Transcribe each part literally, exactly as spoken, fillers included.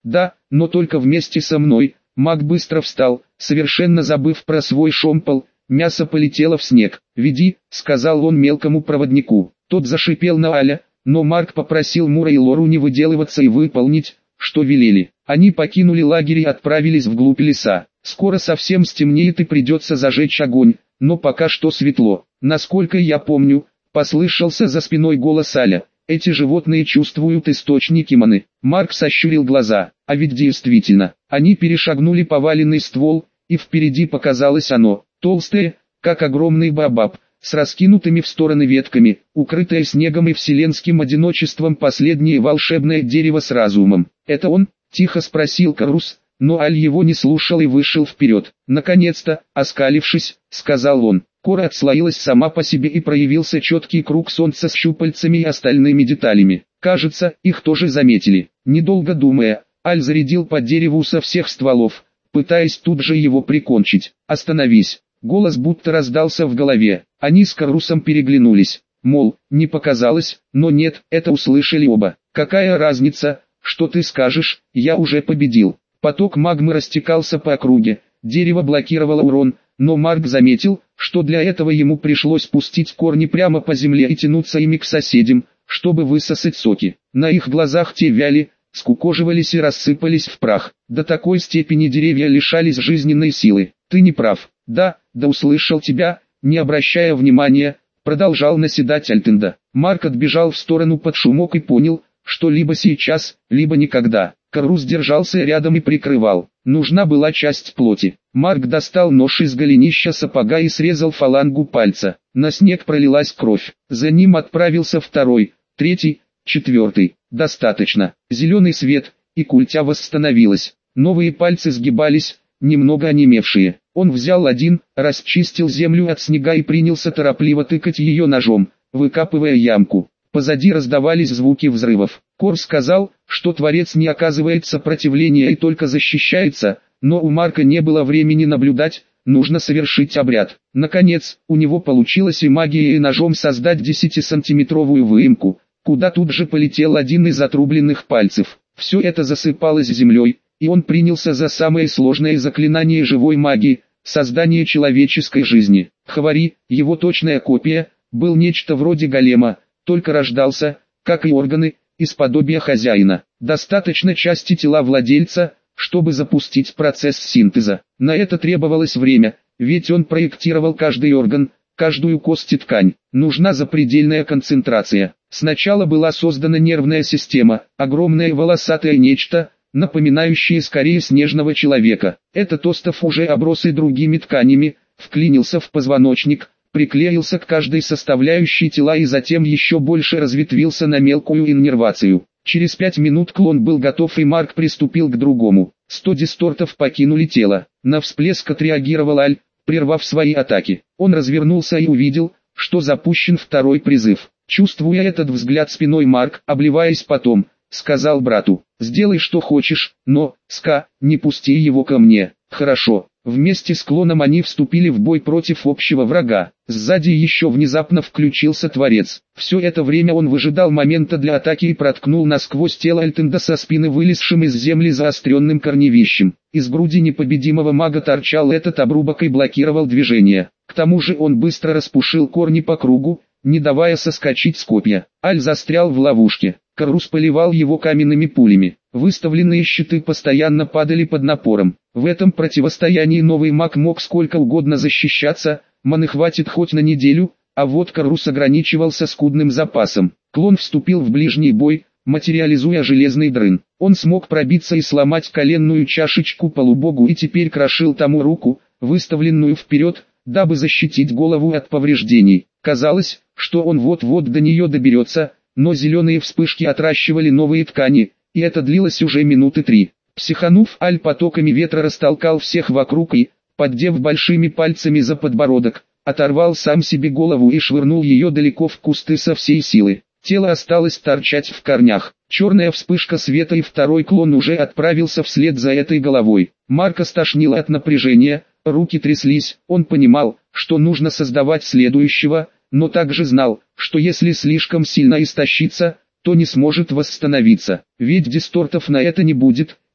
Да, но только вместе со мной. Маг быстро встал, совершенно забыв про свой шомпол. Мясо полетело в снег. «Веди», — сказал он мелкому проводнику. Тот зашипел на Аля, но Марк попросил Мура и Лору не выделываться и выполнить, что велели. Они покинули лагерь и отправились вглубь леса. Скоро совсем стемнеет и придется зажечь огонь, но пока что светло. Насколько я помню, послышался за спиной голос Аля. Эти животные чувствуют источники маны. Марк сощурил глаза. А ведь действительно, они перешагнули поваленный ствол, и впереди показалось оно. Толстое, как огромный баобаб, с раскинутыми в стороны ветками, укрытое снегом и вселенским одиночеством последнее волшебное дерево с разумом. «Это он?» – тихо спросил Карус, но Аль его не слушал и вышел вперед. «Наконец-то, оскалившись», – сказал он. Кора отслоилась сама по себе и проявился четкий круг солнца с щупальцами и остальными деталями. Кажется, их тоже заметили. Недолго думая, Аль зарядил по дереву со всех стволов, пытаясь тут же его прикончить. «Остановись!» Голос будто раздался в голове. Они с Карусом переглянулись. Мол, не показалось, но нет, это услышали оба. «Какая разница, что ты скажешь, я уже победил». Поток магмы растекался по округе, дерево блокировало урон, но Марк заметил, что для этого ему пришлось пустить корни прямо по земле и тянуться ими к соседям, чтобы высосать соки. На их глазах те вяли, скукоживались и рассыпались в прах. До такой степени деревья лишались жизненной силы. «Ты не прав». «Да, да услышал тебя», не обращая внимания, продолжал наседать Альтенда. Марк отбежал в сторону под шумок и понял, что либо сейчас, либо никогда. Карус держался рядом и прикрывал. Нужна была часть плоти. Марк достал нож из голенища сапога и срезал фалангу пальца. На снег пролилась кровь. За ним отправился второй, третий, четвертый. Достаточно. Зеленый свет, и культя восстановилась. Новые пальцы сгибались, немного онемевшие. Он взял один, расчистил землю от снега и принялся торопливо тыкать ее ножом, выкапывая ямку. Позади раздавались звуки взрывов. Кор сказал, что Творец не оказывает сопротивления и только защищается, но у Марка не было времени наблюдать, нужно совершить обряд. Наконец, у него получилось и магией и ножом создать десятисантиметровую выемку, куда тут же полетел один из отрубленных пальцев. Все это засыпалось землей, и он принялся за самое сложное заклинание живой магии – создание человеческой жизни. Хавари, его точная копия, был нечто вроде голема, только рождался, как и органы, из подобия хозяина. Достаточно части тела владельца, чтобы запустить процесс синтеза. На это требовалось время, ведь он проектировал каждый орган, каждую кость и ткань. Нужна запредельная концентрация. Сначала была создана нервная система, огромное волосатое нечто, напоминающее скорее снежного человека. Этот остов уже оброс и другими тканями, вклинился в позвоночник, приклеился к каждой составляющей тела и затем еще больше разветвился на мелкую иннервацию. Через пять минут клон был готов и Марк приступил к другому. Сто дистортов покинули тело. На всплеск отреагировал Аль, прервав свои атаки. Он развернулся и увидел, что запущен второй призыв. Чувствуя этот взгляд спиной, Марк, обливаясь потом, сказал брату: «Сделай что хочешь, но, Ска, не пусти его ко мне». «Хорошо». Вместе с клоном они вступили в бой против общего врага. Сзади еще внезапно включился Творец. Все это время он выжидал момента для атаки и проткнул насквозь тело Альтенда со спины вылезшим из земли заостренным корневищем. Из груди непобедимого мага торчал этот обрубок и блокировал движение. К тому же он быстро распушил корни по кругу, не давая соскочить с копья. Аль застрял в ловушке. Карус поливал его каменными пулями. Выставленные щиты постоянно падали под напором. В этом противостоянии новый маг мог сколько угодно защищаться, маны хватит хоть на неделю, а вот Карус ограничивался скудным запасом. Клон вступил в ближний бой, материализуя железный дрын. Он смог пробиться и сломать коленную чашечку полубогу и теперь крошил тому руку, выставленную вперед, дабы защитить голову от повреждений. Казалось, что он вот-вот до нее доберется, но зеленые вспышки отращивали новые ткани, и это длилось уже минуты три. Психанув, Аль потоками ветра растолкал всех вокруг и, поддев большими пальцами за подбородок, оторвал сам себе голову и швырнул ее далеко в кусты со всей силы. Тело осталось торчать в корнях. Черная вспышка света, и второй клон уже отправился вслед за этой головой. Марка стошнило от напряжения, руки тряслись. Он понимал, что нужно создавать следующего, но также знал, что если слишком сильно истощиться, то не сможет восстановиться. Ведь дистортов на это не будет,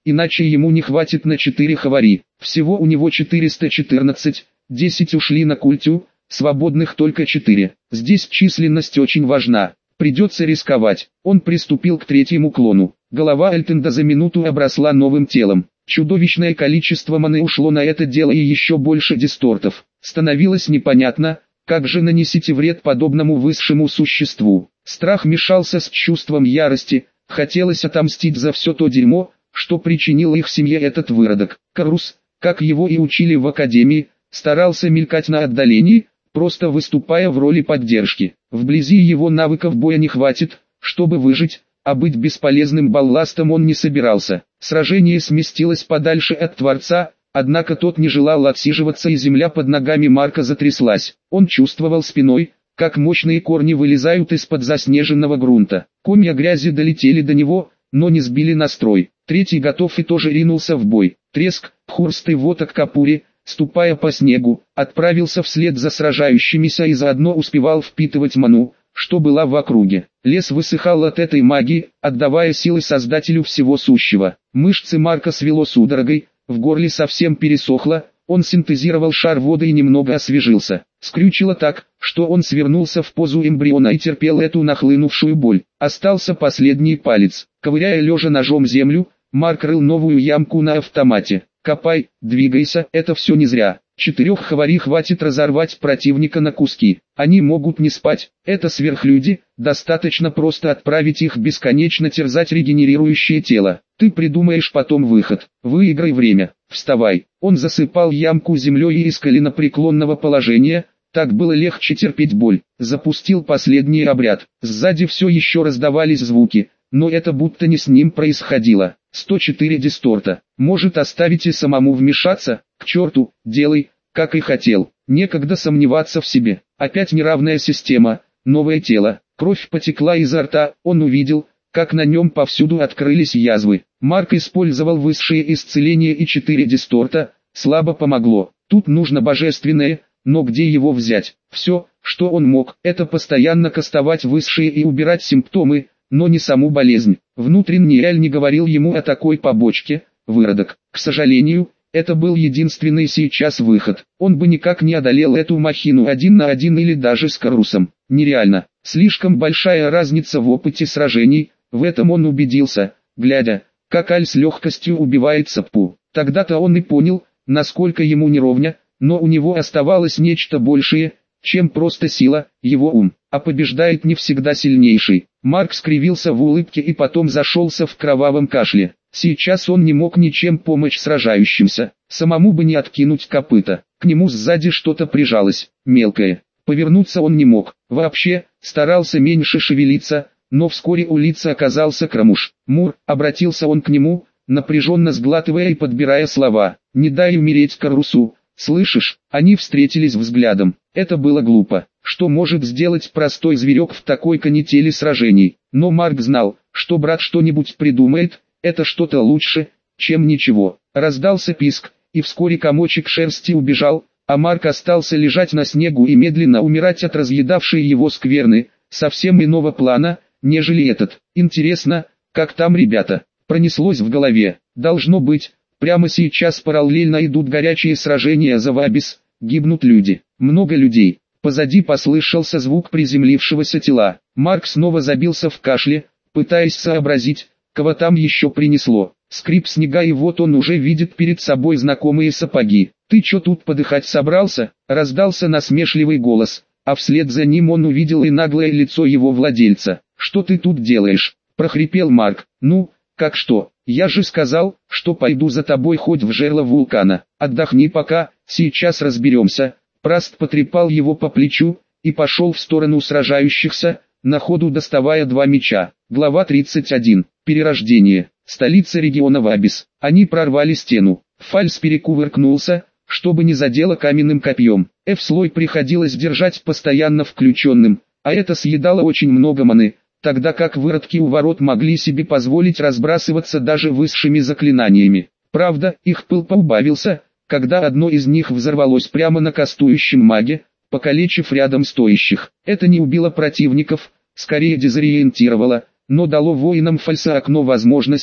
иначе ему не хватит на четыре хавари. Всего у него четыреста четырнадцать, десять ушли на культю, свободных только четыре. Здесь численность очень важна. Придется рисковать. Он приступил к третьему клону. Голова Эльтенда за минуту обросла новым телом. Чудовищное количество маны ушло на это дело и еще больше дистортов. Становилось непонятно, как же нанесите вред подобному высшему существу. Страх мешался с чувством ярости, хотелось отомстить за все то дерьмо, что причинил их семье этот выродок. Карус, как его и учили в академии, старался мелькать на отдалении, просто выступая в роли поддержки. Вблизи его навыков боя не хватит, чтобы выжить, а быть бесполезным балластом он не собирался. Сражение сместилось подальше от Творца, однако тот не желал отсиживаться, и земля под ногами Марка затряслась. Он чувствовал спиной, как мощные корни вылезают из-под заснеженного грунта. Комья грязи долетели до него, но не сбили настрой. Третий готов и тоже ринулся в бой. Треск, хурст и воток Капури, ступая по снегу, отправился вслед за сражающимися и заодно успевал впитывать ману, что была в округе. Лес высыхал от этой магии, отдавая силы Создателю всего сущего. Мышцы Марка свело судорогой, в горле совсем пересохло, он синтезировал шар воды и немного освежился. Скрючило так, что он свернулся в позу эмбриона и терпел эту нахлынувшую боль. Остался последний палец. Ковыряя лежа ножом землю, Марк рыл новую ямку на автомате. «Копай, двигайся, это все не зря. Четырех хавари хватит разорвать противника на куски. Они могут не спать, это сверхлюди, достаточно просто отправить их бесконечно терзать регенерирующее тело. Ты придумаешь потом выход. Выиграй время, вставай». Он засыпал ямку землей и из коленопреклонного положения, так было легче терпеть боль. Запустил последний обряд. Сзади все еще раздавались звуки, но это будто не с ним происходило. сто четыре дисторта. Может, оставите самому вмешаться? К черту, делай, как и хотел. Некогда сомневаться в себе. Опять неравная система, новое тело. Кровь потекла изо рта, он увидел, как на нем повсюду открылись язвы. Марк использовал высшее исцеление и четыре дисторта, слабо помогло. Тут нужно божественное, но где его взять? Все, что он мог, это постоянно кастовать высшие и убирать симптомы, но не саму болезнь. Внутренний Эль не говорил ему о такой побочке, выродок. К сожалению, это был единственный сейчас выход. Он бы никак не одолел эту махину один на один или даже с Карусом. Нереально. Слишком большая разница в опыте сражений, в этом он убедился, глядя, как Аль с легкостью убивает Саппу. Тогда-то он и понял, насколько ему неровня, но у него оставалось нечто большее, чем просто сила, его ум. А побеждает не всегда сильнейший. Марк скривился в улыбке и потом зашелся в кровавом кашле. Сейчас он не мог ничем помочь сражающимся, самому бы не откинуть копыта. К нему сзади что-то прижалось, мелкое. Повернуться он не мог, вообще, старался меньше шевелиться, но вскоре у лица оказался Крамуш. «Мур», обратился он к нему, напряженно сглатывая и подбирая слова, «не дай умереть Карусу, слышишь?» Они встретились взглядом. Это было глупо. Что может сделать простой зверек в такой канители сражений? Но Марк знал, что брат что-нибудь придумает, это что-то лучше, чем ничего. Раздался писк, и вскоре комочек шерсти убежал, а Марк остался лежать на снегу и медленно умирать от разъедавшей его скверны, совсем иного плана, нежели этот. Интересно, как там ребята? Пронеслось в голове. Должно быть, прямо сейчас параллельно идут горячие сражения за Вабис, гибнут люди. Много людей. Позади послышался звук приземлившегося тела. Марк снова забился в кашле, пытаясь сообразить, кого там еще принесло. Скрип снега, и вот он уже видит перед собой знакомые сапоги. «Ты чё тут подыхать собрался?» — раздался насмешливый голос, а вслед за ним он увидел и наглое лицо его владельца. «Что ты тут делаешь?» — прохрипел Марк. «Ну, как что? Я же сказал, что пойду за тобой хоть в жерло вулкана. Отдохни пока, сейчас разберемся». Праст потрепал его по плечу и пошел в сторону сражающихся, на ходу доставая два меча. Глава тридцать один. Перерождение. Столица региона Вабис. Они прорвали стену. Фальс перекувыркнулся, чтобы не задело каменным копьем. F-слой приходилось держать постоянно включенным, а это съедало очень много маны, тогда как выродки у ворот могли себе позволить разбрасываться даже высшими заклинаниями. Правда, их пыл поубавился, когда одно из них взорвалось прямо на кастующем маге, покалечив рядом стоящих. Это не убило противников, скорее дезориентировало, но дало воинам фальса окно возможностей,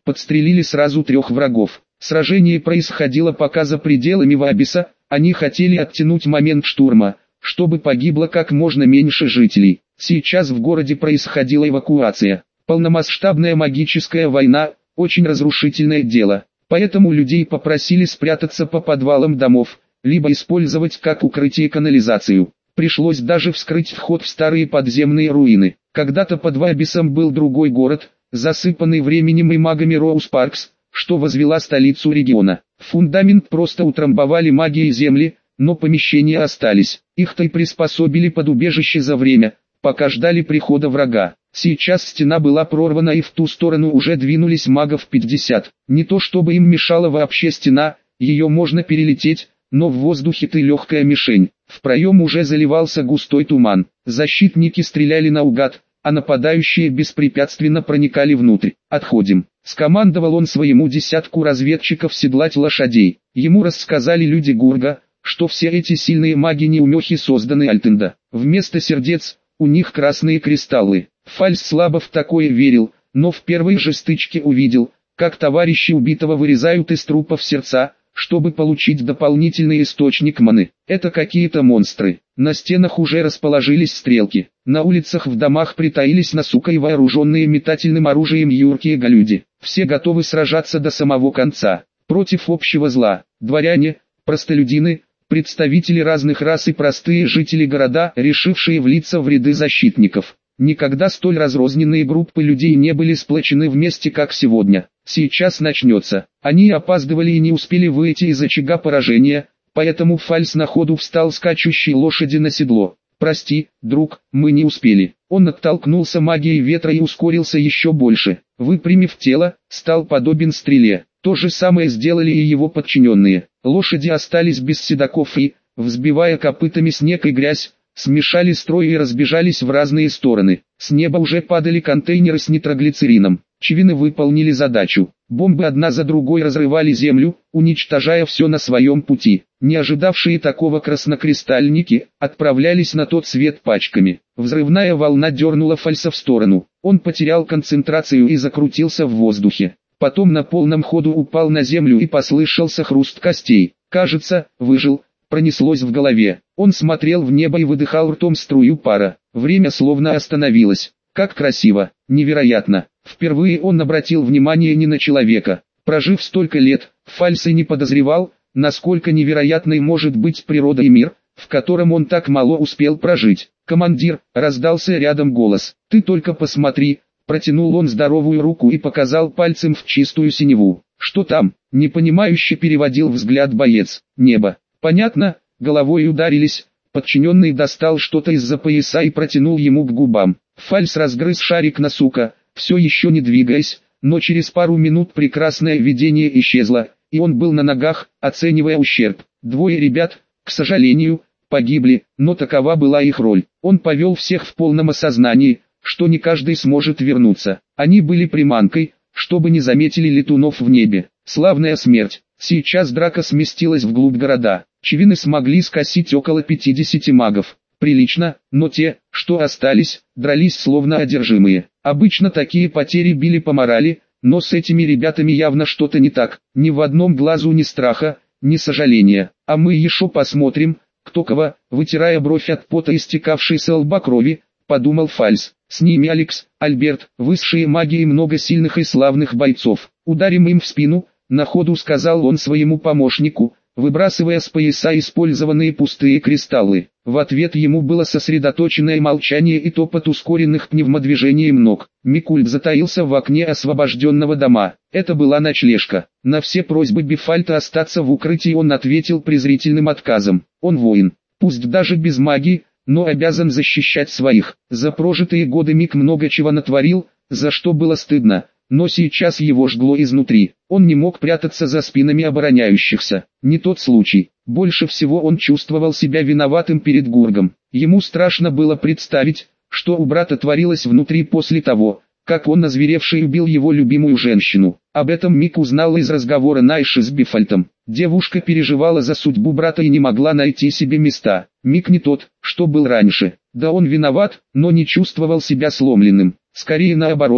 подстрелили сразу трех врагов. Сражение происходило пока за пределами Вабиса, они хотели оттянуть момент штурма, чтобы погибло как можно меньше жителей. Сейчас в городе происходила эвакуация. Полномасштабная магическая война – очень разрушительное дело, поэтому людей попросили спрятаться по подвалам домов, либо использовать как укрытие канализацию. Пришлось даже вскрыть вход в старые подземные руины. Когда-то под Вабисом был другой город, засыпанный временем и магами Роуз Паркс, что возвела столицу региона. Фундамент просто утрамбовали магией земли, но помещения остались. Их-то и приспособили под убежище за время, пока ждали прихода врага. Сейчас стена была прорвана и в ту сторону уже двинулись магов пятьдесят. Не то чтобы им мешала вообще стена, ее можно перелететь, но в воздухе ты легкая мишень. В проем уже заливался густой туман. Защитники стреляли наугад, а нападающие беспрепятственно проникали внутрь. «Отходим», — скомандовал он своему десятку разведчиков седлать лошадей. Ему рассказали люди Гурга, что все эти сильные маги-неумехи созданы Альтенда. Вместо сердец, у них красные кристаллы. Фальс слабо в такое верил, но в первой же стычке увидел, как товарищи убитого вырезают из трупов сердца, чтобы получить дополнительный источник маны. Это какие-то монстры. На стенах уже расположились стрелки. На улицах в домах притаились насука и вооруженные метательным оружием юркие галюди. Все готовы сражаться до самого конца. Против общего зла. Дворяне, простолюдины, представители разных рас и простые жители города, решившие влиться в ряды защитников. Никогда столь разрозненные группы людей не были сплочены вместе, как сегодня. Сейчас начнется. Они опаздывали и не успели выйти из очага поражения, поэтому Фальс на ходу встал скачущей лошади на седло. «Прости, друг, мы не успели». Он оттолкнулся магией ветра и ускорился еще больше. Выпрямив тело, стал подобен стреле. То же самое сделали и его подчиненные. Лошади остались без седаков и, взбивая копытами снег и грязь, смешали строй и разбежались в разные стороны. С неба уже падали контейнеры с нитроглицерином. Чивины выполнили задачу. Бомбы одна за другой разрывали землю, уничтожая все на своем пути. Не ожидавшие такого краснокристальники отправлялись на тот свет пачками. Взрывная волна дернула Фальса в сторону. Он потерял концентрацию и закрутился в воздухе. Потом на полном ходу упал на землю и послышался хруст костей. Кажется, выжил. Пронеслось в голове. Он смотрел в небо и выдыхал ртом струю пара. Время словно остановилось. Как красиво, невероятно. Впервые он обратил внимание не на человека. Прожив столько лет, Фальс и не подозревал, насколько невероятной может быть природа и мир, в котором он так мало успел прожить. «Командир», — раздался рядом голос. «Ты только посмотри», — протянул он здоровую руку и показал пальцем в чистую синеву. «Что там?» — непонимающе переводил взгляд боец. «Небо». «Понятно», головой ударились, подчиненный достал что-то из-за пояса и протянул ему к губам. Фальс разгрыз шарик на сука, все еще не двигаясь, но через пару минут прекрасное видение исчезло, и он был на ногах, оценивая ущерб. Двое ребят, к сожалению, погибли, но такова была их роль. Он повел всех в полном осознании, что не каждый сможет вернуться. Они были приманкой, чтобы не заметили летунов в небе. Славная смерть. Сейчас драка сместилась вглубь города. Чивины смогли скосить около пятидесяти магов. Прилично, но те, что остались, дрались словно одержимые. Обычно такие потери били по морали, но с этими ребятами явно что-то не так. Ни в одном глазу ни страха, ни сожаления. А мы еще посмотрим, кто кого, вытирая бровь от пота истекавшей с лба крови, подумал Фальс. С ними Алекс, Альберт, высшие маги и много сильных и славных бойцов. Ударим им в спину, на ходу сказал он своему помощнику, выбрасывая с пояса использованные пустые кристаллы. В ответ ему было сосредоточенное молчание и топот ускоренных пневмодвижением ног. Микульт затаился в окне освобожденного дома. Это была ночлежка. На все просьбы Бифальта остаться в укрытии он ответил презрительным отказом. Он воин, пусть даже без магии, но обязан защищать своих. За прожитые годы Мик много чего натворил, за что было стыдно. Но сейчас его жгло изнутри. Он не мог прятаться за спинами обороняющихся. Не тот случай. Больше всего он чувствовал себя виноватым перед Гургом. Ему страшно было представить, что у брата творилось внутри после того, как он озверевший убил его любимую женщину. Об этом Мик узнал из разговора Найши с Бифальтом. Девушка переживала за судьбу брата и не могла найти себе места. Мик не тот, что был раньше. Да он виноват, но не чувствовал себя сломленным. Скорее наоборот.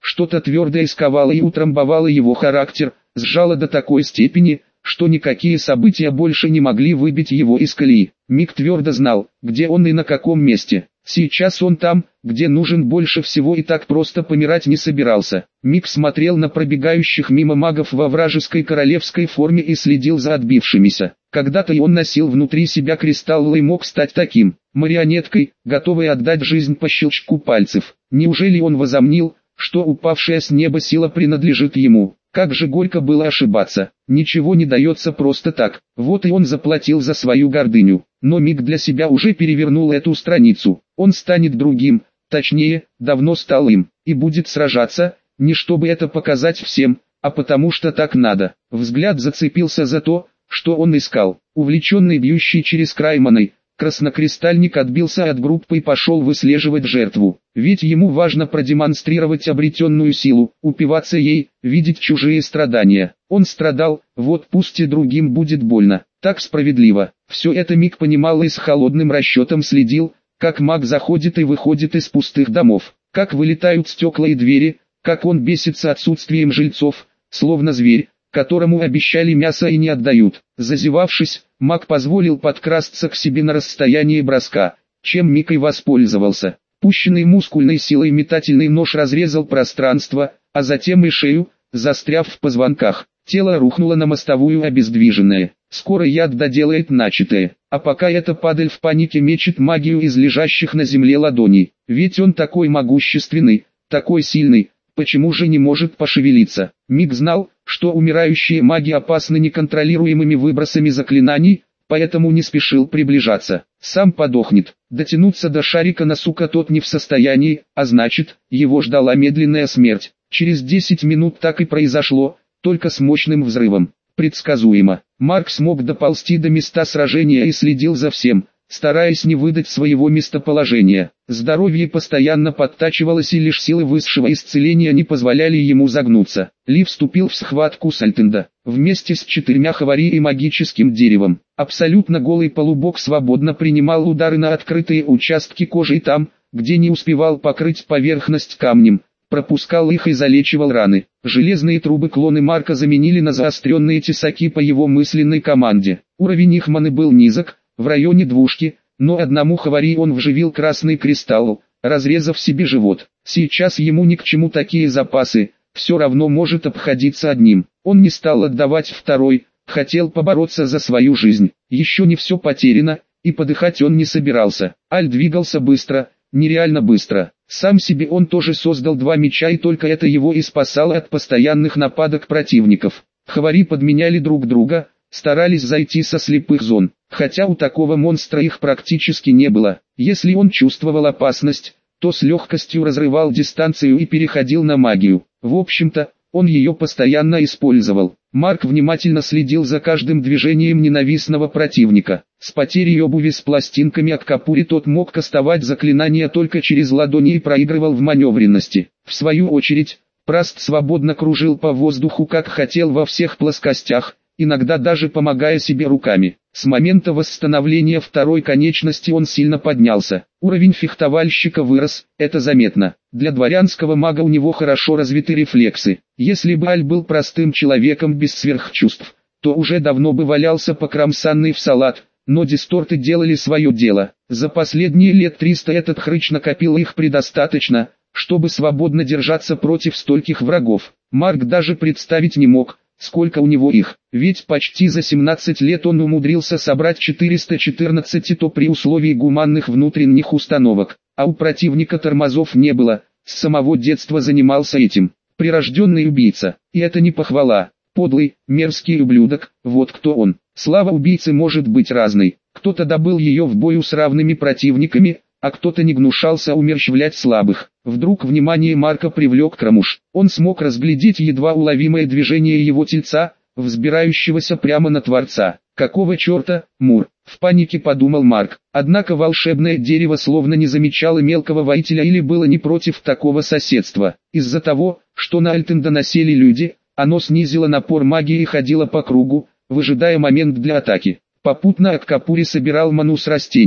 Что-то твердое сковало и утрамбовало его характер, сжало до такой степени, что никакие события больше не могли выбить его из колеи. Мик твердо знал, где он и на каком месте. Сейчас он там, где нужен больше всего, и так просто помирать не собирался. Мик смотрел на пробегающих мимо магов во вражеской королевской форме и следил за отбившимися. Когда-то и он носил внутри себя кристалл и мог стать таким, марионеткой, готовой отдать жизнь по щелчку пальцев. Неужели он возомнил, что упавшая с неба сила принадлежит ему? Как же горько было ошибаться. Ничего не дается просто так. Вот и он заплатил за свою гордыню. Но Мик для себя уже перевернул эту страницу. Он станет другим, точнее, давно стал им, и будет сражаться, не чтобы это показать всем, а потому что так надо. Взгляд зацепился за то, что он искал. Увлеченный бьющий через край маной, краснокристальник отбился от группы и пошел выслеживать жертву. Ведь ему важно продемонстрировать обретенную силу, упиваться ей, видеть чужие страдания. Он страдал, вот пусть и другим будет больно. Так справедливо. Все это Мик понимал и с холодным расчетом следил, как маг заходит и выходит из пустых домов, как вылетают стекла и двери, как он бесится отсутствием жильцов, словно зверь, которому обещали мясо и не отдают. Зазевавшись, маг позволил подкрасться к себе на расстоянии броска, чем Мик и воспользовался. Пущенный мускульной силой метательный нож разрезал пространство, а затем и шею, застряв в позвонках. Тело рухнуло на мостовую обездвиженное. Скоро яд доделает начатое, а пока эта падаль в панике мечет магию из лежащих на земле ладоней. Ведь он такой могущественный, такой сильный, почему же не может пошевелиться? Мик знал, что умирающие маги опасны неконтролируемыми выбросами заклинаний, поэтому не спешил приближаться. Сам подохнет. Дотянуться до шарика на сука тот не в состоянии, а значит, его ждала медленная смерть. Через десять минут так и произошло, только с мощным взрывом. Предсказуемо. Марк смог доползти до места сражения и следил за всем, стараясь не выдать своего местоположения. Здоровье постоянно подтачивалось, и лишь силы высшего исцеления не позволяли ему загнуться. Ли вступил в схватку с Альтенда, вместе с четырьмя хавари и магическим деревом. Абсолютно голый полубог свободно принимал удары на открытые участки кожи и там, где не успевал покрыть поверхность камнем, пропускал их и залечивал раны. Железные трубы клоны Марка заменили на заостренные тесаки по его мысленной команде. Уровень их маны был низок, в районе двушки, но одному хавари он вживил красный кристалл, разрезав себе живот. Сейчас ему ни к чему такие запасы, все равно может обходиться одним. Он не стал отдавать второй, хотел побороться за свою жизнь. Еще не все потеряно, и подыхать он не собирался. Аль двигался быстро, нереально быстро. Сам себе он тоже создал два меча, и только это его и спасало от постоянных нападок противников. Хавари подменяли друг друга, старались зайти со слепых зон, хотя у такого монстра их практически не было. Если он чувствовал опасность, то с легкостью разрывал дистанцию и переходил на магию. В общем-то, он ее постоянно использовал. Марк внимательно следил за каждым движением ненавистного противника. С потерей обуви с пластинками от капури тот мог кастовать заклинания только через ладони и проигрывал в маневренности. В свою очередь, Праст свободно кружил по воздуху как хотел во всех плоскостях, иногда даже помогая себе руками. С момента восстановления второй конечности он сильно поднялся. Уровень фехтовальщика вырос, это заметно. Для дворянского мага у него хорошо развиты рефлексы. Если бы Аль был простым человеком без сверхчувств, то уже давно бы валялся покромсанный в салат, но дисторты делали свое дело. За последние лет триста этот хрыч накопил их предостаточно, чтобы свободно держаться против стольких врагов. Марк даже представить не мог, сколько у него их, ведь почти за семнадцать лет он умудрился собрать четыреста четырнадцать, и то при условии гуманных внутренних установок, а у противника тормозов не было, с самого детства занимался этим. Прирожденный убийца, и это не похвала, подлый, мерзкий ублюдок, вот кто он. Слава убийцы может быть разной, кто-то добыл ее в бою с равными противниками, а кто-то не гнушался умерщвлять слабых. Вдруг внимание Марка привлек Крамуш. Он смог разглядеть едва уловимое движение его тельца, взбирающегося прямо на Творца. «Какого черта, Мур?» — в панике подумал Марк. Однако волшебное дерево словно не замечало мелкого воителя или было не против такого соседства. Из-за того, что на Альтенда насели люди, оно снизило напор магии и ходило по кругу, выжидая момент для атаки. Попутно Аккапури собирал ману с растений.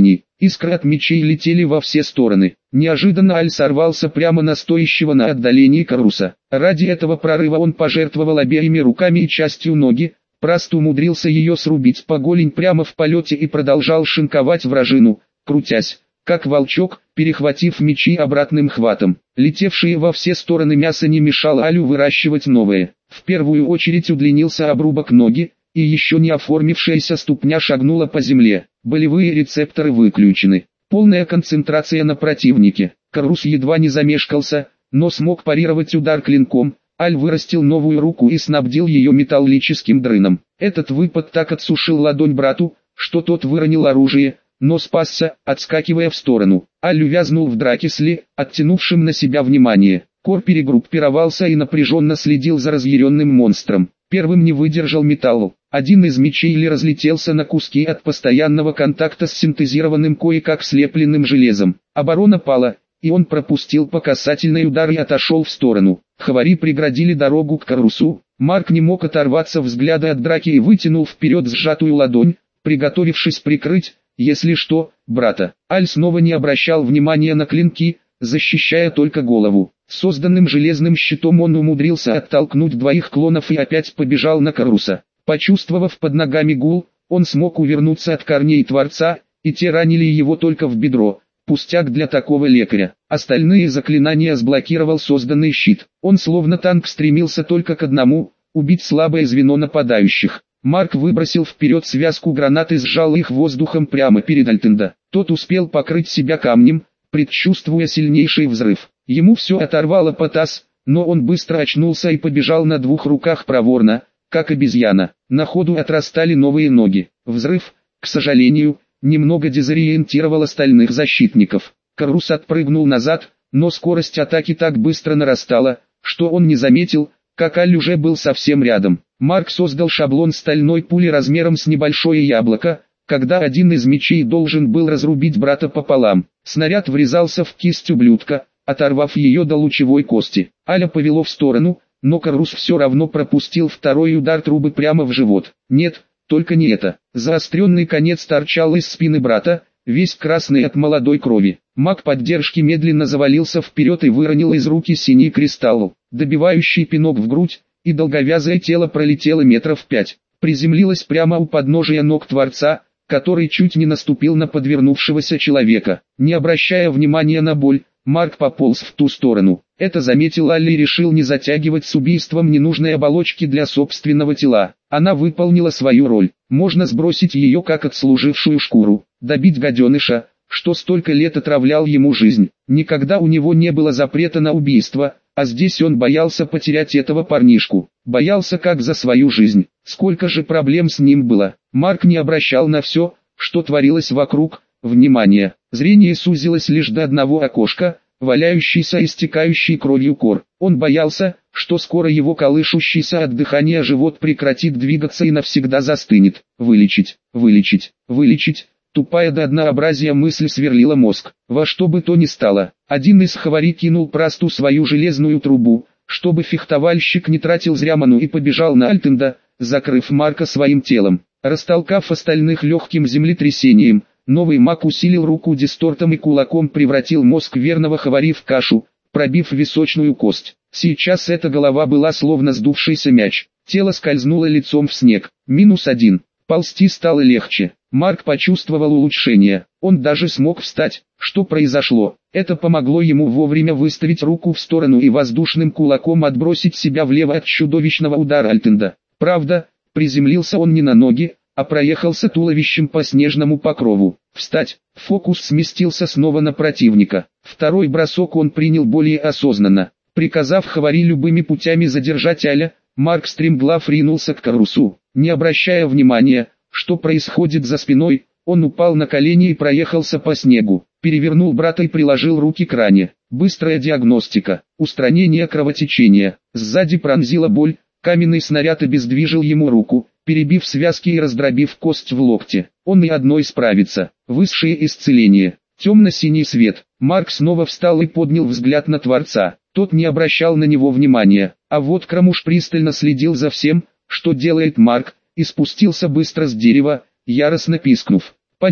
Искры от мечей летели во все стороны. Неожиданно Аль сорвался прямо на стоящего на отдалении Каруса. Ради этого прорыва он пожертвовал обеими руками и частью ноги, просто умудрился ее срубить по голень прямо в полете и продолжал шинковать вражину, крутясь, как волчок, перехватив мечи обратным хватом. Летевшие во все стороны мясо не мешало Алю выращивать новые. В первую очередь удлинился обрубок ноги, и еще не оформившаяся ступня шагнула по земле. Болевые рецепторы выключены. Полная концентрация на противнике. Карус едва не замешкался, но смог парировать удар клинком. Аль вырастил новую руку и снабдил ее металлическим дрыном. Этот выпад так отсушил ладонь брату, что тот выронил оружие, но спасся, отскакивая в сторону. Аль увязнул в драке с Ли, оттянувшим на себя внимание. Кор перегруппировался и напряженно следил за разъяренным монстром. Первым не выдержал металл. Один из мечей Ли разлетелся на куски от постоянного контакта с синтезированным кое-как слепленным железом. Оборона пала, и он пропустил по касательной удар и отошел в сторону. Хвари преградили дорогу к Карусу. Марк не мог оторваться взгляда от драки и вытянул вперед сжатую ладонь, приготовившись прикрыть, если что, брата. Аль снова не обращал внимания на клинки, защищая только голову. Созданным железным щитом он умудрился оттолкнуть двоих клонов и опять побежал на Каруса. Почувствовав под ногами гул, он смог увернуться от корней Творца, и те ранили его только в бедро. Пустяк для такого лекаря. Остальные заклинания сблокировал созданный щит. Он словно танк стремился только к одному – убить слабое звено нападающих. Марк выбросил вперед связку гранат и сжал их воздухом прямо перед Альтенда. Тот успел покрыть себя камнем, предчувствуя сильнейший взрыв. Ему все оторвало по таз, но он быстро очнулся и побежал на двух руках проворно, как обезьяна. На ходу отрастали новые ноги. Взрыв, к сожалению, немного дезориентировал остальных защитников. Карус отпрыгнул назад, но скорость атаки так быстро нарастала, что он не заметил, как Аль уже был совсем рядом. Марк создал шаблон стальной пули размером с небольшое яблоко, когда один из мечей должен был разрубить брата пополам. Снаряд врезался в кисть ублюдка, оторвав ее до лучевой кости. Аля повело в сторону, но Карус все равно пропустил второй удар трубы прямо в живот. Нет, только не это. Заостренный конец торчал из спины брата, весь красный от молодой крови. Маг поддержки медленно завалился вперед и выронил из руки синий кристалл. Добивающий пинок в грудь, и долговязое тело пролетело метров пять. Приземлилось прямо у подножия ног Творца, который чуть не наступил на подвернувшегося человека. Не обращая внимания на боль, Марк пополз в ту сторону. Это заметил Алли и решил не затягивать с убийством ненужной оболочки для собственного тела. Она выполнила свою роль. Можно сбросить ее как отслужившую шкуру, добить гаденыша, что столько лет отравлял ему жизнь. Никогда у него не было запрета на убийство, а здесь он боялся потерять этого парнишку. Боялся как за свою жизнь. Сколько же проблем с ним было. Марк не обращал на все, что творилось вокруг, внимания. Зрение сузилось лишь до одного окошка, валяющийся и истекающий кровью Кор. Он боялся, что скоро его колышущийся от дыхания живот прекратит двигаться и навсегда застынет. Вылечить, вылечить, вылечить. Тупая до однообразия мысль сверлила мозг. Во что бы то ни стало, один из хвари кинул Прасту свою железную трубу, чтобы фехтовальщик не тратил зря ману, и побежал на Альтенда, закрыв Марка своим телом. Растолкав остальных легким землетрясением, новый маг усилил руку дистортом и кулаком превратил мозг верного хвари в кашу, пробив височную кость. Сейчас эта голова была словно сдувшийся мяч. Тело скользнуло лицом в снег. Минус один. Ползти стало легче. Марк почувствовал улучшение. Он даже смог встать. Что произошло? Это помогло ему вовремя выставить руку в сторону и воздушным кулаком отбросить себя влево от чудовищного удара Альтенда. Правда, приземлился он не на ноги, а проехался туловищем по снежному покрову. Встать. Фокус сместился снова на противника. Второй бросок он принял более осознанно. Приказав хвари любыми путями задержать Аля, Марк стремглав ринулся к Карусу. Не обращая внимания, что происходит за спиной, он упал на колени и проехался по снегу. Перевернул брата и приложил руки к ране. Быстрая диагностика. Устранение кровотечения. Сзади пронзила боль. Каменный снаряд обездвижил ему руку, перебив связки и раздробив кость в локте. Он и одной справится. Высшее исцеление. Темно-синий свет. Марк снова встал и поднял взгляд на Творца. Тот не обращал на него внимания. А вот Крамуш пристально следил за всем, что делает Марк, и спустился быстро с дерева, яростно пискнув. Поняв,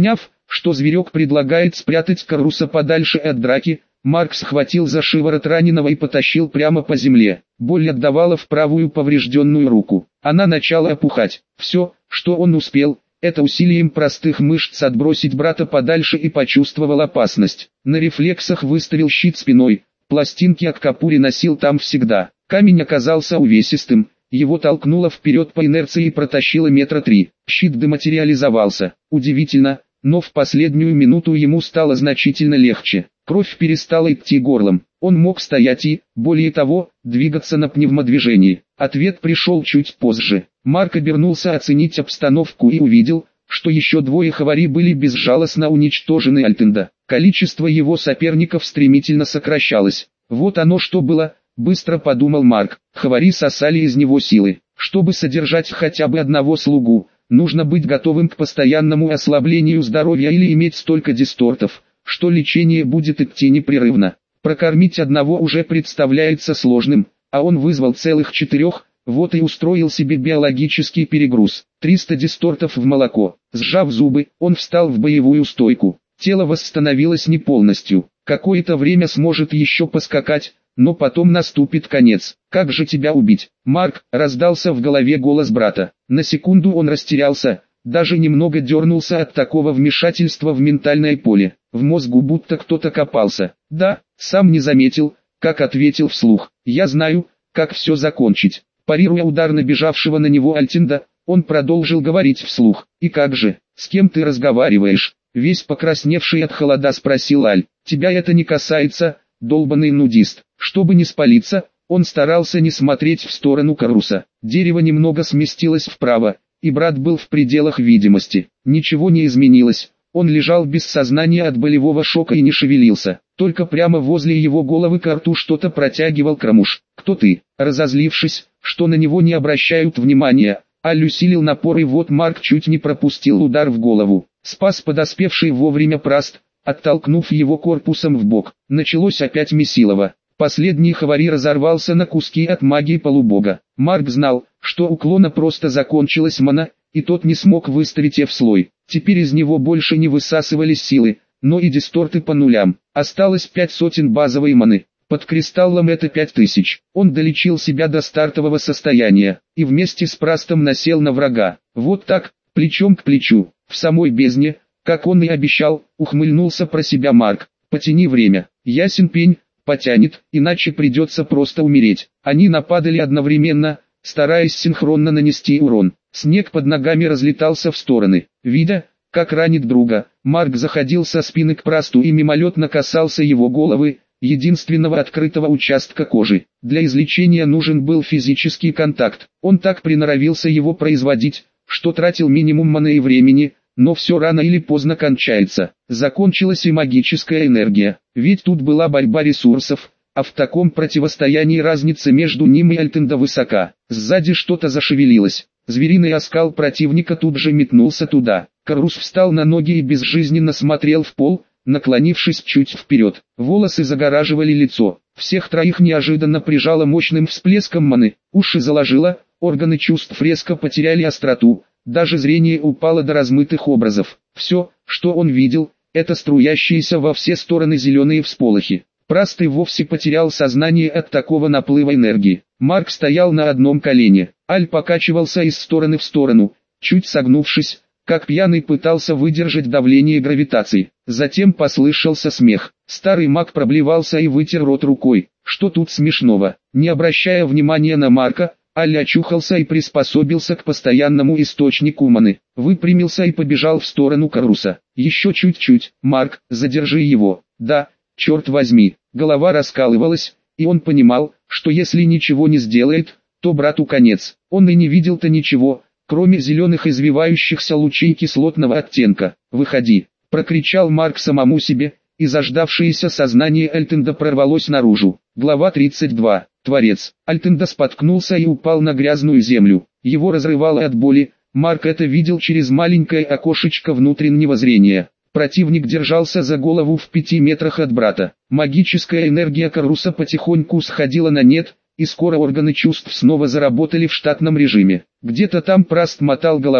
что зверек предлагает спрятать Каруса подальше от драки. Марк схватил за шиворот раненого и потащил прямо по земле. Боль отдавала в правую поврежденную руку. Она начала опухать. Все, что он успел, это усилием простых мышц отбросить брата подальше и почувствовал опасность. На рефлексах выставил щит спиной. Пластинки от капури носил там всегда. Камень оказался увесистым. Его толкнуло вперед по инерции и протащило метра три. Щит дематериализовался. Удивительно, но в последнюю минуту ему стало значительно легче. Кровь перестала идти горлом. Он мог стоять и, более того, двигаться на пневмодвижении. Ответ пришел чуть позже. Марк обернулся оценить обстановку и увидел, что еще двое хавари были безжалостно уничтожены Альтенда. Количество его соперников стремительно сокращалось. Вот оно что было, быстро подумал Марк. Хавари сосали из него силы. Чтобы содержать хотя бы одного слугу, нужно быть готовым к постоянному ослаблению здоровья или иметь столько дистортов, что лечение будет идти непрерывно. Прокормить одного уже представляется сложным, а он вызвал целых четырех, вот и устроил себе биологический перегруз. триста дистортов в молоко. Сжав зубы, он встал в боевую стойку. Тело восстановилось не полностью. Какое-то время сможет еще поскакать, но потом наступит конец. «Как же тебя убить, Марк?» — раздался в голове голос брата. На секунду он растерялся, даже немного дернулся от такого вмешательства в ментальное поле. В мозгу будто кто-то копался. «Да, сам не заметил», как ответил вслух. «Я знаю, как все закончить». Парируя удар набежавшего на него Альтенда, он продолжил говорить вслух. «И как же, с кем ты разговариваешь?» Весь покрасневший от холода спросил Аль. «Тебя это не касается, долбанный нудист». Чтобы не спалиться, он старался не смотреть в сторону Каруса. Дерево немного сместилось вправо, и брат был в пределах видимости. Ничего не изменилось. Он лежал без сознания от болевого шока и не шевелился. Только прямо возле его головы к рту что-то протягивал Крамуш. «Кто ты?» Разозлившись, что на него не обращают внимания, Аль усилил напор, и вот Марк чуть не пропустил удар в голову. Спас подоспевший вовремя Праст, оттолкнув его корпусом в бок. Началось опять месилово. Последний хавари разорвался на куски от магии полубога. Марк знал, что у клона просто закончилась мана, и тот не смог выставить F-слой. Теперь из него больше не высасывались силы, но и дисторты по нулям. Осталось пять сотен базовой маны. Под кристаллом это пять тысяч. Он долечил себя до стартового состояния, и вместе с Прастом насел на врага. Вот так, плечом к плечу, в самой бездне, как он и обещал, ухмыльнулся про себя Марк. Потяни время. Ясен пень, потянет, иначе придется просто умереть. Они нападали одновременно, стараясь синхронно нанести урон. Снег под ногами разлетался в стороны. Видя, как ранит друга, Марк заходил со спины к Прасту и мимолетно касался его головы, единственного открытого участка кожи. Для излечения нужен был физический контакт. Он так приноровился его производить, что тратил минимум маны и времени, но все рано или поздно кончается. Закончилась и магическая энергия, ведь тут была борьба ресурсов, а в таком противостоянии разница между ним и Альтенда высока. Сзади что-то зашевелилось. Звериный оскал противника тут же метнулся туда. Карус встал на ноги и безжизненно смотрел в пол, наклонившись чуть вперед. Волосы загораживали лицо. Всех троих неожиданно прижало мощным всплеском маны. Уши заложило, органы чувств резко потеряли остроту. Даже зрение упало до размытых образов. Все, что он видел, это струящиеся во все стороны зеленые всполохи. Праст и вовсе потерял сознание от такого наплыва энергии. Марк стоял на одном колене. Аль покачивался из стороны в сторону, чуть согнувшись, как пьяный пытался выдержать давление гравитации. Затем послышался смех. Старый маг проблевался и вытер рот рукой. Что тут смешного? Не обращая внимания на Марка, Аль очухался и приспособился к постоянному источнику маны. Выпрямился и побежал в сторону Каруса. Еще чуть-чуть. Марк, задержи его. Да, черт возьми. Голова раскалывалась, и он понимал, что если ничего не сделает, то брату конец. Он и не видел-то ничего, кроме зеленых извивающихся лучей кислотного оттенка. «Выходи!» — прокричал Марк самому себе, и заждавшееся сознание Альтенда прорвалось наружу. Глава тридцать два. Творец. Альтенда споткнулся и упал на грязную землю. Его разрывало от боли. Марк это видел через маленькое окошечко внутреннего зрения. Противник держался за голову в пяти метрах от брата. Магическая энергия Каруса потихоньку сходила на нет, и скоро органы чувств снова заработали в штатном режиме. Где-то там Праст мотал головой,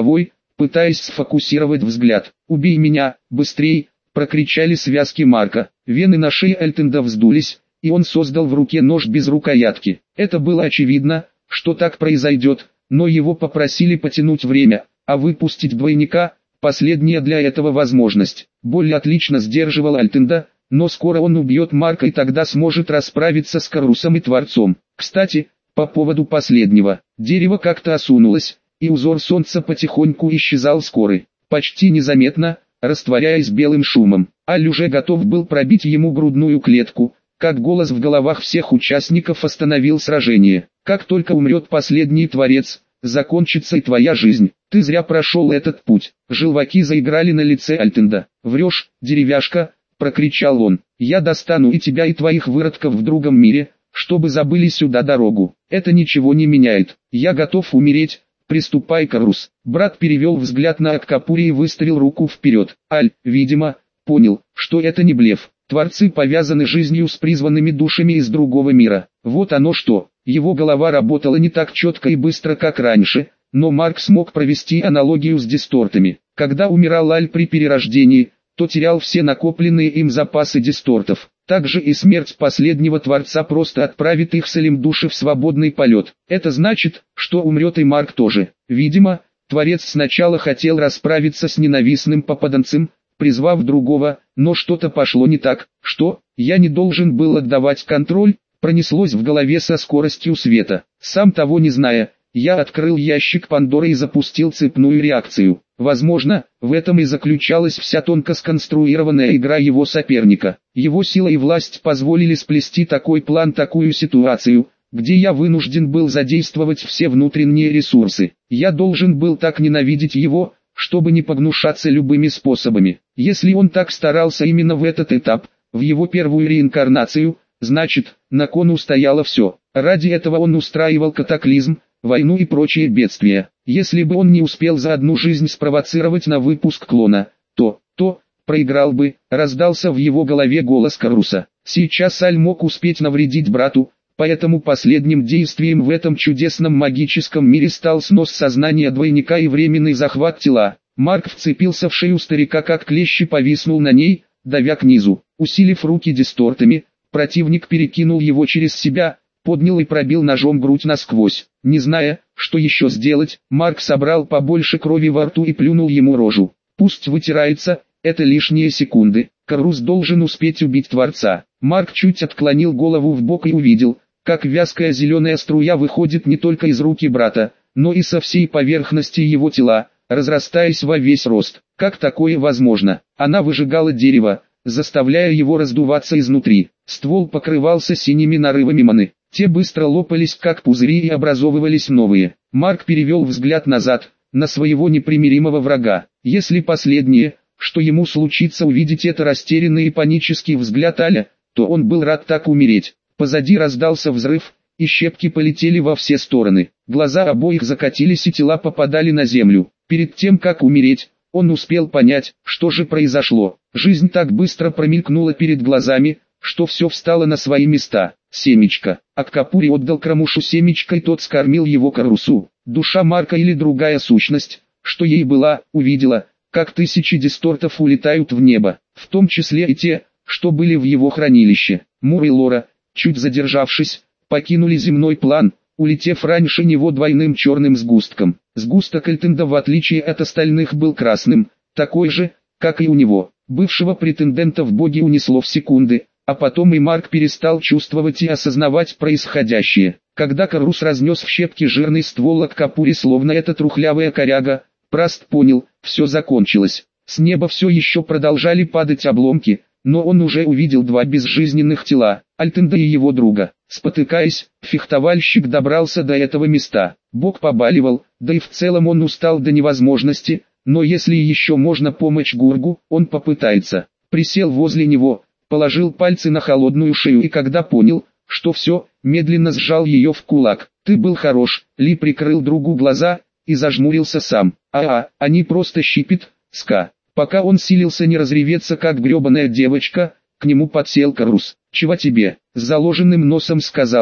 пытаясь сфокусировать взгляд. «Убей меня, быстрей!» — прокричали связки Марка. Вены на шее Альтенда вздулись, и он создал в руке нож без рукоятки. Это было очевидно, что так произойдет, но его попросили потянуть время, а выпустить двойника — последняя для этого возможность. Боль отлично сдерживал Альтенда, но скоро он убьет Марка и тогда сможет расправиться с Карусом и Творцом. Кстати, по поводу последнего, дерево как-то осунулось, и узор солнца потихоньку исчезал с коры, почти незаметно, растворяясь белым шумом. Аль уже готов был пробить ему грудную клетку, как голос в головах всех участников остановил сражение. «Как только умрет последний Творец, закончится и твоя жизнь. Ты зря прошел этот путь». Желваки заиграли на лице Альтенда. «Врешь, деревяшка!» — прокричал он. «Я достану и тебя, и твоих выродков в другом мире, чтобы забыли сюда дорогу. Это ничего не меняет. Я готов умереть. Приступай, Карус». Брат перевел взгляд на Аккапури и выставил руку вперед. Аль, видимо, понял, что это не блеф. Творцы повязаны жизнью с призванными душами из другого мира. Вот оно что. Его голова работала не так четко и быстро, как раньше, но Марк смог провести аналогию с дистортами. Когда умирал Аль при перерождении, то терял все накопленные им запасы дистортов. Также и смерть последнего Творца просто отправит их Салим души в свободный полет. Это значит, что умрет и Марк тоже. Видимо, Творец сначала хотел расправиться с ненавистным попаданцем, призвав другого, но что-то пошло не так. Что? Я не должен был отдавать контроль? Пронеслось в голове со скоростью света. Сам того не зная, я открыл ящик Пандоры и запустил цепную реакцию. Возможно, в этом и заключалась вся тонко сконструированная игра его соперника. Его сила и власть позволили сплести такой план, такую ситуацию, где я вынужден был задействовать все внутренние ресурсы. Я должен был так ненавидеть его, чтобы не погнушаться любыми способами. Если он так старался именно в этот этап, в его первую реинкарнацию, значит, на кону стояло все. Ради этого он устраивал катаклизм, войну и прочие бедствия. Если бы он не успел за одну жизнь спровоцировать на выпуск клона, то, то, проиграл бы, раздался в его голове голос Каруса. Сейчас Аль мог успеть навредить брату, поэтому последним действием в этом чудесном магическом мире стал снос сознания двойника и временный захват тела. Марк вцепился в шею старика, как клещи, повиснул на ней, давя к низу. Усилив руки дистортами, противник перекинул его через себя, поднял и пробил ножом грудь насквозь. Не зная, что еще сделать, Марк собрал побольше крови во рту и плюнул ему рожу. Пусть вытирается, это лишние секунды. Карус должен успеть убить Творца. Марк чуть отклонил голову в бок и увидел, как вязкая зеленая струя выходит не только из руки брата, но и со всей поверхности его тела, разрастаясь во весь рост. Как такое возможно? Она выжигала дерево, заставляя его раздуваться изнутри. Ствол покрывался синими нарывами маны. Те быстро лопались как пузыри и образовывались новые. Марк перевел взгляд назад, на своего непримиримого врага. Если последнее, что ему случится увидеть, это растерянный и панический взгляд Аля, то он был рад так умереть. Позади раздался взрыв, и щепки полетели во все стороны. Глаза обоих закатились и тела попадали на землю. Перед тем как умереть, он успел понять, что же произошло. Жизнь так быстро промелькнула перед глазами, что все встало на свои места. Семечко. Аккапури отдал Крамушу семечко, и тот скормил его Карусу. Душа Марка или другая сущность, что ей была, увидела, как тысячи дистортов улетают в небо, в том числе и те, что были в его хранилище. Мур и Лора, чуть задержавшись, покинули земной план, улетев раньше него двойным черным сгустком. Сгусток Альтенда, в отличие от остальных, был красным, такой же, как и у него. Бывшего претендента в боги унесло в секунды, а потом и Марк перестал чувствовать и осознавать происходящее. Когда Карус разнес в щепки жирный ствол Аккапури, словно эта трухлявая коряга, Праст понял, все закончилось. С неба все еще продолжали падать обломки, но он уже увидел два безжизненных тела, Альтенда и его друга. Спотыкаясь, фехтовальщик добрался до этого места. Бог побаливал, да и в целом он устал до невозможности, но если еще можно помочь Гургу, он попытается. Присел возле него, положил пальцы на холодную шею и когда понял, что все, медленно сжал ее в кулак. «Ты был хорош», — Ли прикрыл другу глаза и зажмурился сам. «А-а, они просто щипят, ска». Пока он силился не разреветься, как гребаная девочка, к нему подсел Карус. «Чего тебе?» — с заложенным носом сказал Ли.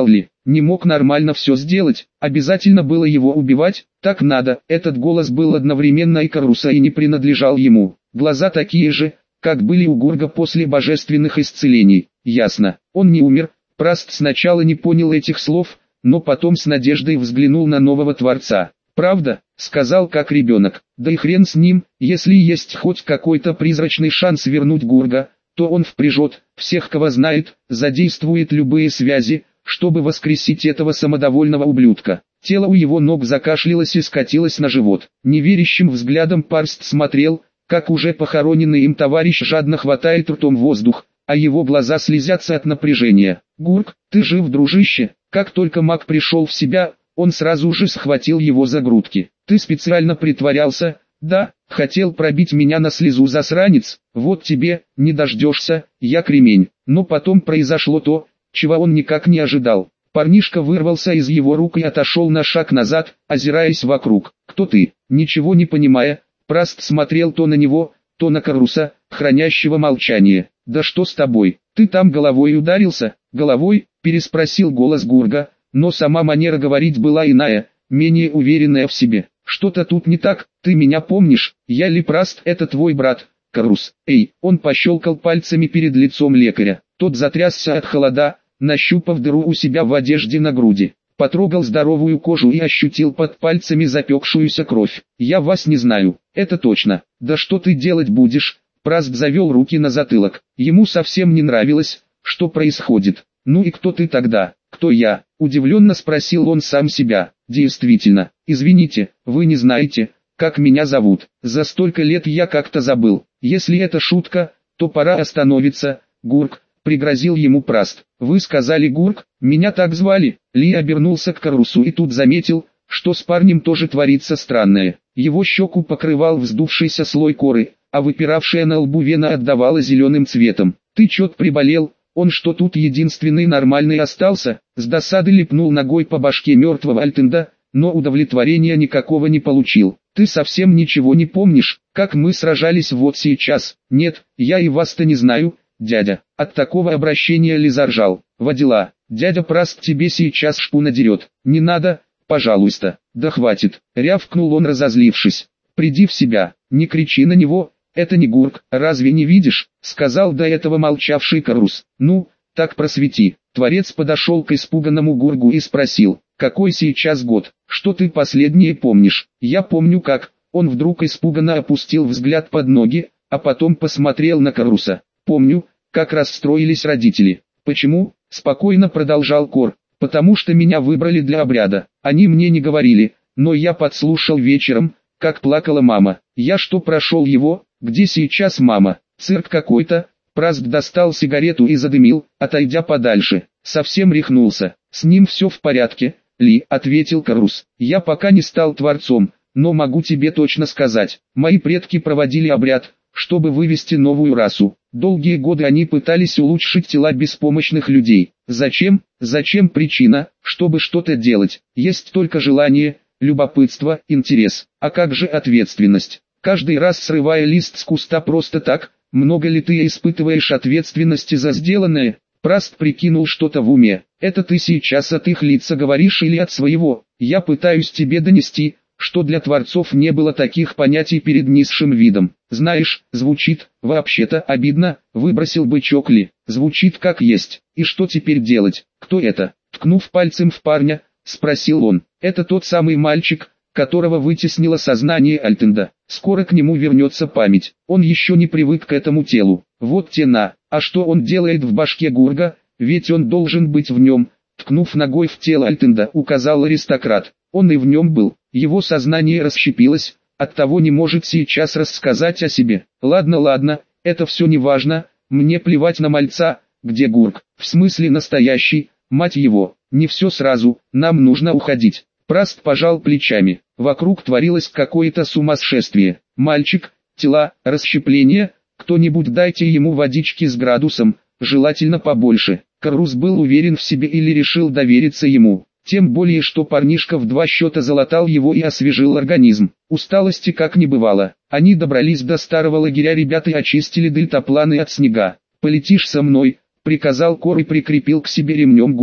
не мог нормально все сделать, обязательно было его убивать, так надо. Этот голос был одновременно и Каруса и не принадлежал ему. Глаза такие же, как были у Гурга после божественных исцелений. Ясно, он не умер. Праст сначала не понял этих слов, но потом с надеждой взглянул на нового Творца. «Правда?» — сказал как ребенок. «Да и хрен с ним, если есть хоть какой-то призрачный шанс вернуть Гурга, то он впряжет всех, кого знает, задействует любые связи, чтобы воскресить этого самодовольного ублюдка». Тело у его ног закашлялось и скатилось на живот. Неверящим взглядом Парст смотрел, как уже похороненный им товарищ жадно хватает ртом воздух, а его глаза слезятся от напряжения. «Гург, ты жив, дружище?» Как только маг пришел в себя, он сразу же схватил его за грудки. «Ты специально притворялся, да? Хотел пробить меня на слезу, засранец? Вот тебе, не дождешься, я кремень». Но потом произошло то, чего он никак не ожидал. Парнишка вырвался из его рук и отошел на шаг назад, озираясь вокруг. «Кто ты?» Ничего не понимая, Праст смотрел то на него, то на Каруса, хранящего молчание. «Да что с тобой? Ты там головой ударился?» «Головой?» – переспросил голос Гурга, но сама манера говорить была иная, менее уверенная в себе. «Что-то тут не так, ты меня помнишь? Я ли Праст, это твой брат, Карус?» «Эй!» – он пощелкал пальцами перед лицом лекаря. Тот затрясся от холода, нащупав дыру у себя в одежде на груди. Потрогал здоровую кожу и ощутил под пальцами запекшуюся кровь. «Я вас не знаю, это точно. Да что ты делать будешь?» Праст завел руки на затылок. Ему совсем не нравилось, что происходит. «Ну и кто ты тогда?» «Кто я?» – удивленно спросил он сам себя. «Действительно, извините, вы не знаете, как меня зовут. За столько лет я как-то забыл. Если это шутка, то пора остановиться, Гург», – пригрозил ему Праст. «Вы сказали Гург? Меня так звали?» Ли обернулся к Карусу и тут заметил, что с парнем тоже творится странное. Его щеку покрывал вздувшийся слой коры, а выпиравшая на лбу вена отдавала зеленым цветом. «Ты чё-то приболел? Он что, тут единственный нормальный остался?» С досады липнул ногой по башке мертвого Альтенда, но удовлетворения никакого не получил. «Ты совсем ничего не помнишь, как мы сражались вот сейчас?» «Нет, я и вас-то не знаю, дядя». От такого обращения Ли заржал. «Водила, дядя Праст тебе сейчас шпу надерет. Не надо, пожалуйста». «Да хватит», рявкнул он, разозлившись. «Приди в себя, не кричи на него, это не Гург, разве не видишь?» Сказал до этого молчавший Карус. «Ну, так просвети». Творец подошел к испуганному Гургу и спросил: «Какой сейчас год? Что ты последнее помнишь?» «Я помню как». Он вдруг испуганно опустил взгляд под ноги, а потом посмотрел на Каруса. «Помню, как расстроились родители». «Почему?» – спокойно продолжал Кор. «Потому что меня выбрали для обряда. Они мне не говорили, но я подслушал вечером, как плакала мама. Я что, прошел его? Где сейчас мама? Цирк какой-то». Праст достал сигарету и задымил, отойдя подальше. Совсем рехнулся. «С ним все в порядке, Ли», — ответил Карус. «Я пока не стал творцом, но могу тебе точно сказать. Мои предки проводили обряд, чтобы вывести новую расу. Долгие годы они пытались улучшить тела беспомощных людей. Зачем? Зачем причина? Чтобы что-то делать. Есть только желание, любопытство, интерес. А как же ответственность? Каждый раз срывая лист с куста просто так, много ли ты испытываешь ответственности за сделанное?» Праст прикинул что-то в уме. «Это ты сейчас от их лица говоришь или от своего? Я пытаюсь тебе донести, что для творцов не было таких понятий перед низшим видом. Знаешь, звучит, вообще-то, обидно», — выбросил бычок Ли. «Звучит как есть. И что теперь делать? Кто это?» Ткнув пальцем в парня, спросил он. «Это тот самый мальчик, которого вытеснило сознание Альтенда. Скоро к нему вернется память. Он еще не привык к этому телу. Вот те на. А что он делает в башке Гурга? Ведь он должен быть в нем». Ткнув ногой в тело Альтенда, указал аристократ. Он и в нем был. Его сознание расщепилось, оттого не может сейчас рассказать о себе. «Ладно, ладно, это все не важно. Мне плевать на мальца. Где Гург? В смысле настоящий, мать его. Не все сразу, нам нужно уходить». Праст пожал плечами. Вокруг творилось какое-то сумасшествие. «Мальчик, тела, расщепление, кто-нибудь дайте ему водички с градусом, желательно побольше». Карус был уверен в себе или решил довериться ему. Тем более, что парнишка в два счета залатал его и освежил организм. Усталости как не бывало. Они добрались до старого лагеря ребят и очистили дельтапланы от снега. «Полетишь со мной», — приказал Кор и прикрепил к себе ремнем Гурга.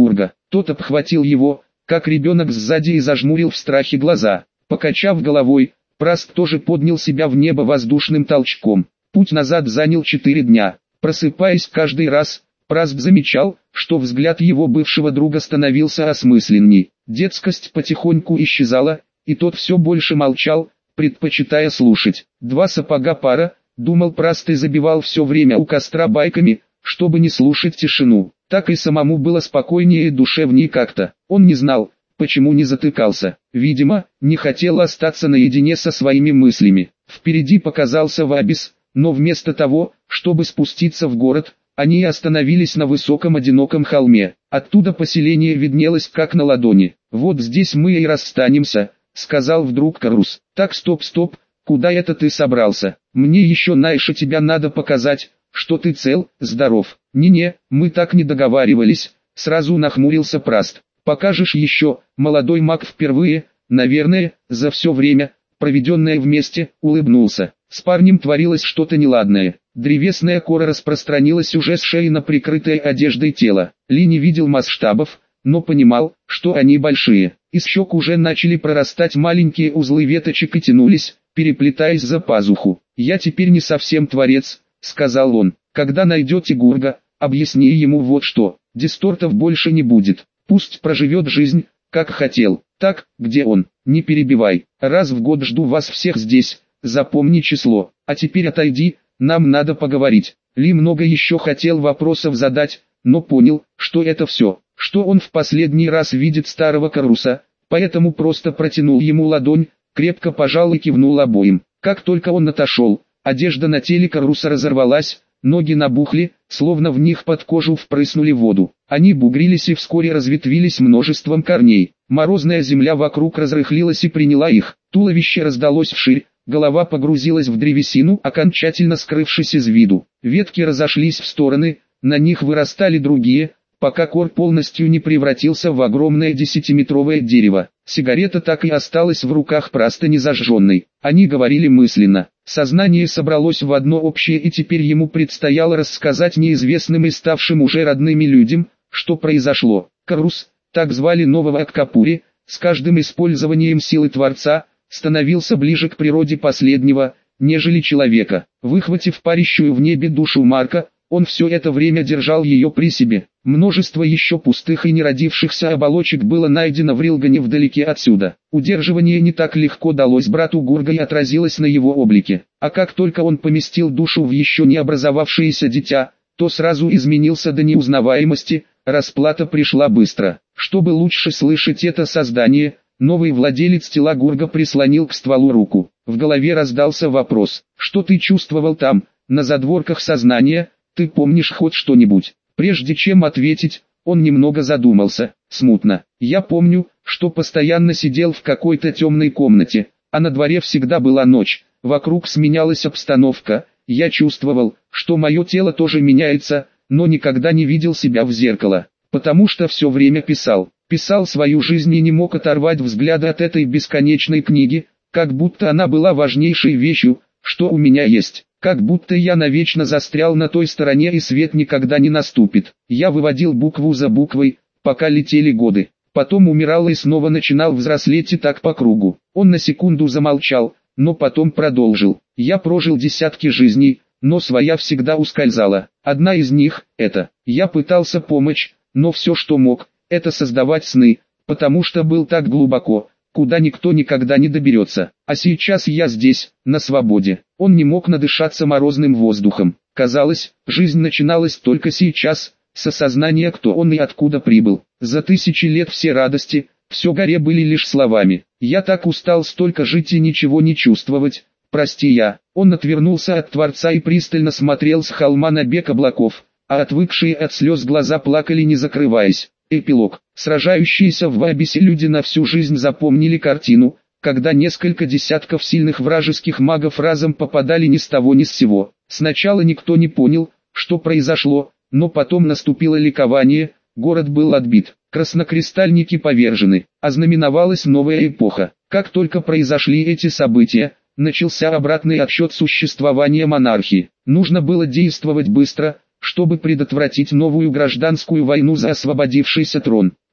Тот обхватил его, как ребенок сзади, и зажмурил в страхе глаза. Покачав головой, Праст тоже поднял себя в небо воздушным толчком. Путь назад занял четыре дня. Просыпаясь каждый раз, Праст замечал, что взгляд его бывшего друга становился осмысленней. Детскость потихоньку исчезала, и тот все больше молчал, предпочитая слушать. Два сапога пара, думал Праст, и забивал все время у костра байками, чтобы не слушать тишину. Так и самому было спокойнее и душевнее как-то. Он не знал, почему не затыкался. Видимо, не хотел остаться наедине со своими мыслями. Впереди показался Вабис, но вместо того, чтобы спуститься в город, они остановились на высоком одиноком холме. Оттуда поселение виднелось как на ладони. «Вот здесь мы и расстанемся», — сказал вдруг Карус. «Так, стоп, стоп, куда это ты собрался? Мне еще Найше тебя надо показать, что ты цел, здоров». «Не-не, мы так не договаривались», — сразу нахмурился Праст. «Покажешь еще?» Молодой маг впервые, наверное, за все время, проведенное вместе, улыбнулся. С парнем творилось что-то неладное. Древесная кора распространилась уже с шеи на прикрытое одеждой тело. Ли не видел масштабов, но понимал, что они большие. Из щек уже начали прорастать маленькие узлы веточек и тянулись, переплетаясь за пазуху. «Я теперь не совсем творец», — сказал он. «Когда найдете Гурга, объясни ему вот что. Дистортов больше не будет. Пусть проживет жизнь, как хотел. Так, где он? Не перебивай. Раз в год жду вас всех здесь. Запомни число. А теперь отойди, нам надо поговорить». Ли много еще хотел вопросов задать, но понял, что это все, что он в последний раз видит старого Каруса, поэтому просто протянул ему ладонь, крепко пожал и кивнул обоим. Как только он отошел, одежда на теле Каруса разорвалась, ноги набухли, словно в них под кожу впрыснули воду. Они бугрились и вскоре разветвились множеством корней. Морозная земля вокруг разрыхлилась и приняла их. Туловище раздалось вширь, голова погрузилась в древесину, окончательно скрывшись из виду. Ветки разошлись в стороны, на них вырастали другие, пока кор полностью не превратился в огромное десятиметровое дерево. Сигарета так и осталась в руках Праста незажженной. Они говорили мысленно. Сознание собралось в одно общее, и теперь ему предстояло рассказать неизвестным и ставшим уже родными людям, что произошло. Карус, так звали нового Аккапури, с каждым использованием силы Творца, становился ближе к природе последнего, нежели человека. Выхватив парящую в небе душу Марка, он все это время держал ее при себе. Множество еще пустых и неродившихся оболочек было найдено в Рилгане вдалеке отсюда. Удерживание не так легко далось брату Гурга и отразилось на его облике. А как только он поместил душу в еще не образовавшееся дитя, то сразу изменился до неузнаваемости, расплата пришла быстро. Чтобы лучше слышать это создание, новый владелец тела Гурга прислонил к стволу руку. В голове раздался вопрос: «Что ты чувствовал там, на задворках сознания? Ты помнишь хоть что-нибудь?» Прежде чем ответить, он немного задумался. Смутно. «Я помню, что постоянно сидел в какой-то темной комнате, а на дворе всегда была ночь, вокруг сменялась обстановка, я чувствовал, что мое тело тоже меняется, но никогда не видел себя в зеркало, потому что все время писал. Писал свою жизнь и не мог оторвать взгляда от этой бесконечной книги, как будто она была важнейшей вещью, что у меня есть. Как будто я навечно застрял на той стороне и свет никогда не наступит. Я выводил букву за буквой, пока летели годы. Потом умирал и снова начинал взрослеть, и так по кругу». Он на секунду замолчал, но потом продолжил. «Я прожил десятки жизней, но своя всегда ускользала. Одна из них – это. Я пытался помочь, но все, что мог, это создавать сны, потому что был так глубоко, куда никто никогда не доберется. А сейчас я здесь, на свободе». Он не мог надышаться морозным воздухом. Казалось, жизнь начиналась только сейчас, с осознания, кто он и откуда прибыл. За тысячи лет все радости, все горе были лишь словами. «Я так устал столько жить и ничего не чувствовать, прости я». Он отвернулся от Творца и пристально смотрел с холма на бег облаков, а отвыкшие от слез глаза плакали, не закрываясь. Эпилог. Сражающиеся в Вабисе люди на всю жизнь запомнили картину, когда несколько десятков сильных вражеских магов разом попадали ни с того ни с сего. Сначала никто не понял, что произошло, но потом наступило ликование, город был отбит, краснокристальники повержены, ознаменовалась новая эпоха. Как только произошли эти события, начался обратный отсчет существования монархии. Нужно было действовать быстро, чтобы предотвратить новую гражданскую войну за освободившийся трон.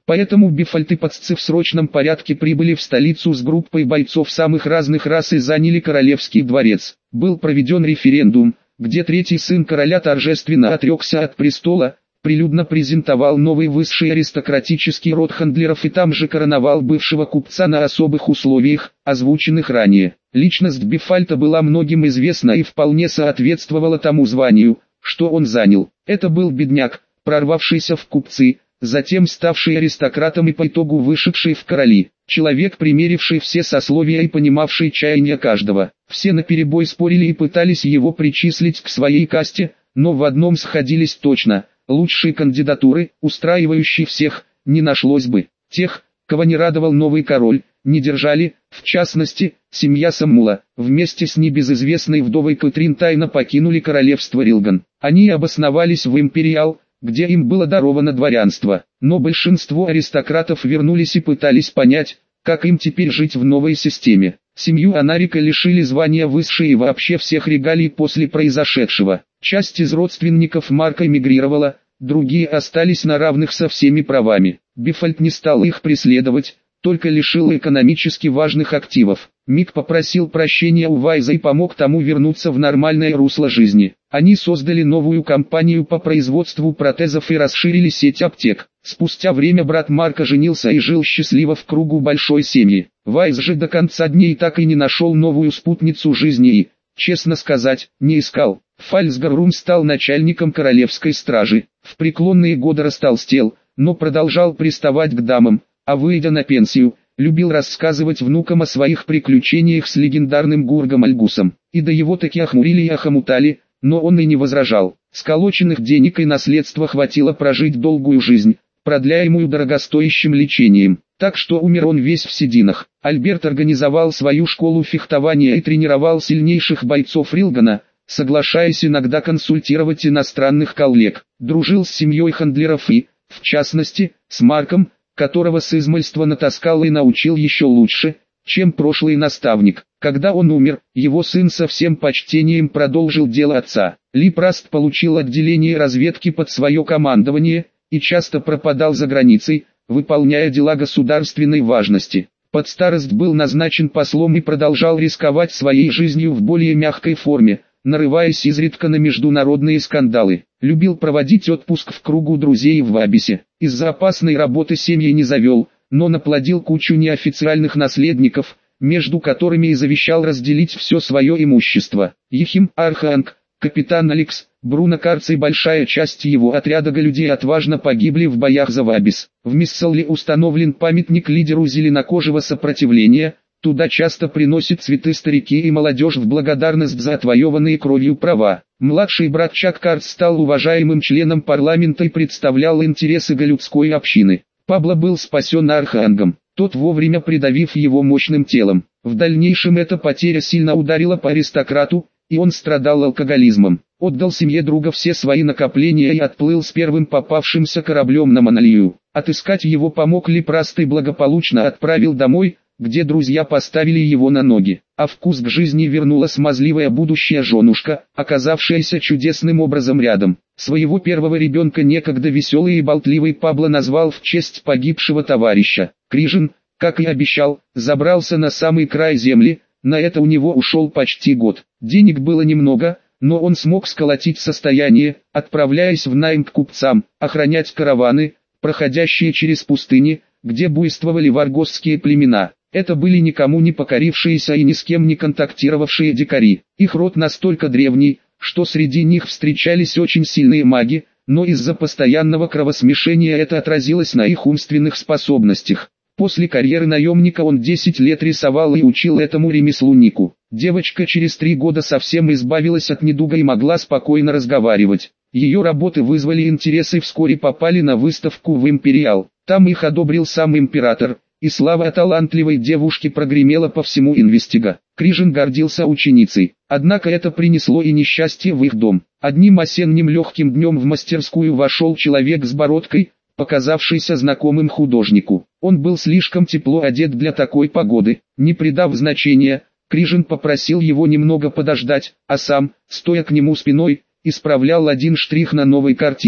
Поэтому бефальтеподцы в срочном порядке прибыли в столицу с группой бойцов самых разных рас и заняли королевский дворец. Был проведен референдум, где третий сын короля торжественно отрекся от престола, прилюдно презентовал новый высший аристократический род хандлеров и там же короновал бывшего купца на особых условиях, озвученных ранее. Личность Бефальта была многим известна и вполне соответствовала тому званию, что он занял. Это был бедняк, прорвавшийся в купцы, затем ставший аристократом и по итогу вышедший в короли. Человек, примеривший все сословия и понимавший чаяния каждого. Все наперебой спорили и пытались его причислить к своей касте, но в одном сходились точно: лучшей кандидатуры, устраивающей всех, не нашлось бы. Тех, кого не радовал новый король, не держали, в частности, семья Самула, вместе с небезызвестной вдовой Кэтрин тайно покинули королевство Рилган. Они обосновались в Империал, где им было даровано дворянство, но большинство аристократов вернулись и пытались понять, как им теперь жить в новой системе. Семью Анарика лишили звания высшей и вообще всех регалий после произошедшего. Часть из родственников Марка эмигрировала, другие остались на равных со всеми правами. Бефальт не стал их преследовать, только лишил экономически важных активов. Мик попросил прощения у Вайза и помог тому вернуться в нормальное русло жизни. Они создали новую компанию по производству протезов и расширили сеть аптек. Спустя время брат Марка женился и жил счастливо в кругу большой семьи. Вайз же до конца дней так и не нашел новую спутницу жизни и, честно сказать, не искал. Фальцгарурум стал начальником королевской стражи. В преклонные годы растолстел, но продолжал приставать к дамам, а выйдя на пенсию, любил рассказывать внукам о своих приключениях с легендарным Гургом Альгусом. И до его таки охмурили и охомутали, но он и не возражал. Сколоченных денег и наследства хватило прожить долгую жизнь, продляемую дорогостоящим лечением. Так что умер он весь в сединах. Альберт организовал свою школу фехтования и тренировал сильнейших бойцов Рилгана, соглашаясь иногда консультировать иностранных коллег. Дружил с семьей хандлеров и, в частности, с Марком, которого с измальства натаскал и научил еще лучше, чем прошлый наставник. Когда он умер, его сын со всем почтением продолжил дело отца. Ли Праст получил отделение разведки под свое командование и часто пропадал за границей, выполняя дела государственной важности. Под старость был назначен послом и продолжал рисковать своей жизнью в более мягкой форме, нарываясь изредка на международные скандалы. Любил проводить отпуск в кругу друзей в Вабисе. Из-за опасной работы семьи не завел, но наплодил кучу неофициальных наследников, между которыми и завещал разделить все свое имущество. Ехим Арханг, капитан Алекс, Бруно Карц и большая часть его отряда людей отважно погибли в боях за Вабис. В Мисселле установлен памятник лидеру зеленокожего сопротивления. Туда часто приносят цветы старики и молодежь в благодарность за отвоеванные кровью права. Младший брат Чак Карц стал уважаемым членом парламента и представлял интересы галлюдской общины. Пабло был спасен Архангом, тот вовремя придавив его мощным телом. В дальнейшем эта потеря сильно ударила по аристократу, и он страдал алкоголизмом. Отдал семье друга все свои накопления и отплыл с первым попавшимся кораблем на Монолию. Отыскать его помог Ли Праст и благополучно отправил домой, где друзья поставили его на ноги, а вкус к жизни вернула смазливая будущая женушка, оказавшаяся чудесным образом рядом. Своего первого ребенка некогда веселый и болтливый Пабло назвал в честь погибшего товарища. Крижин, как и обещал, забрался на самый край земли, на это у него ушел почти год. Денег было немного, но он смог сколотить состояние, отправляясь в найм к купцам, охранять караваны, проходящие через пустыни, где буйствовали варгосские племена. Это были никому не покорившиеся и ни с кем не контактировавшие дикари. Их род настолько древний, что среди них встречались очень сильные маги, но из-за постоянного кровосмешения это отразилось на их умственных способностях. После карьеры наемника он десять лет рисовал и учил этому ремеслу Нику. Девочка через три года совсем избавилась от недуга и могла спокойно разговаривать. Ее работы вызвали интерес и вскоре попали на выставку в Империал. Там их одобрил сам император, и слава о талантливой девушке прогремела по всему Инвестига. Крижин гордился ученицей, однако это принесло и несчастье в их дом. Одним осенним легким днем в мастерскую вошел человек с бородкой, показавшийся знакомым художнику. Он был слишком тепло одет для такой погоды. Не придав значения, Крижин попросил его немного подождать, а сам, стоя к нему спиной, исправлял один штрих на новой картине.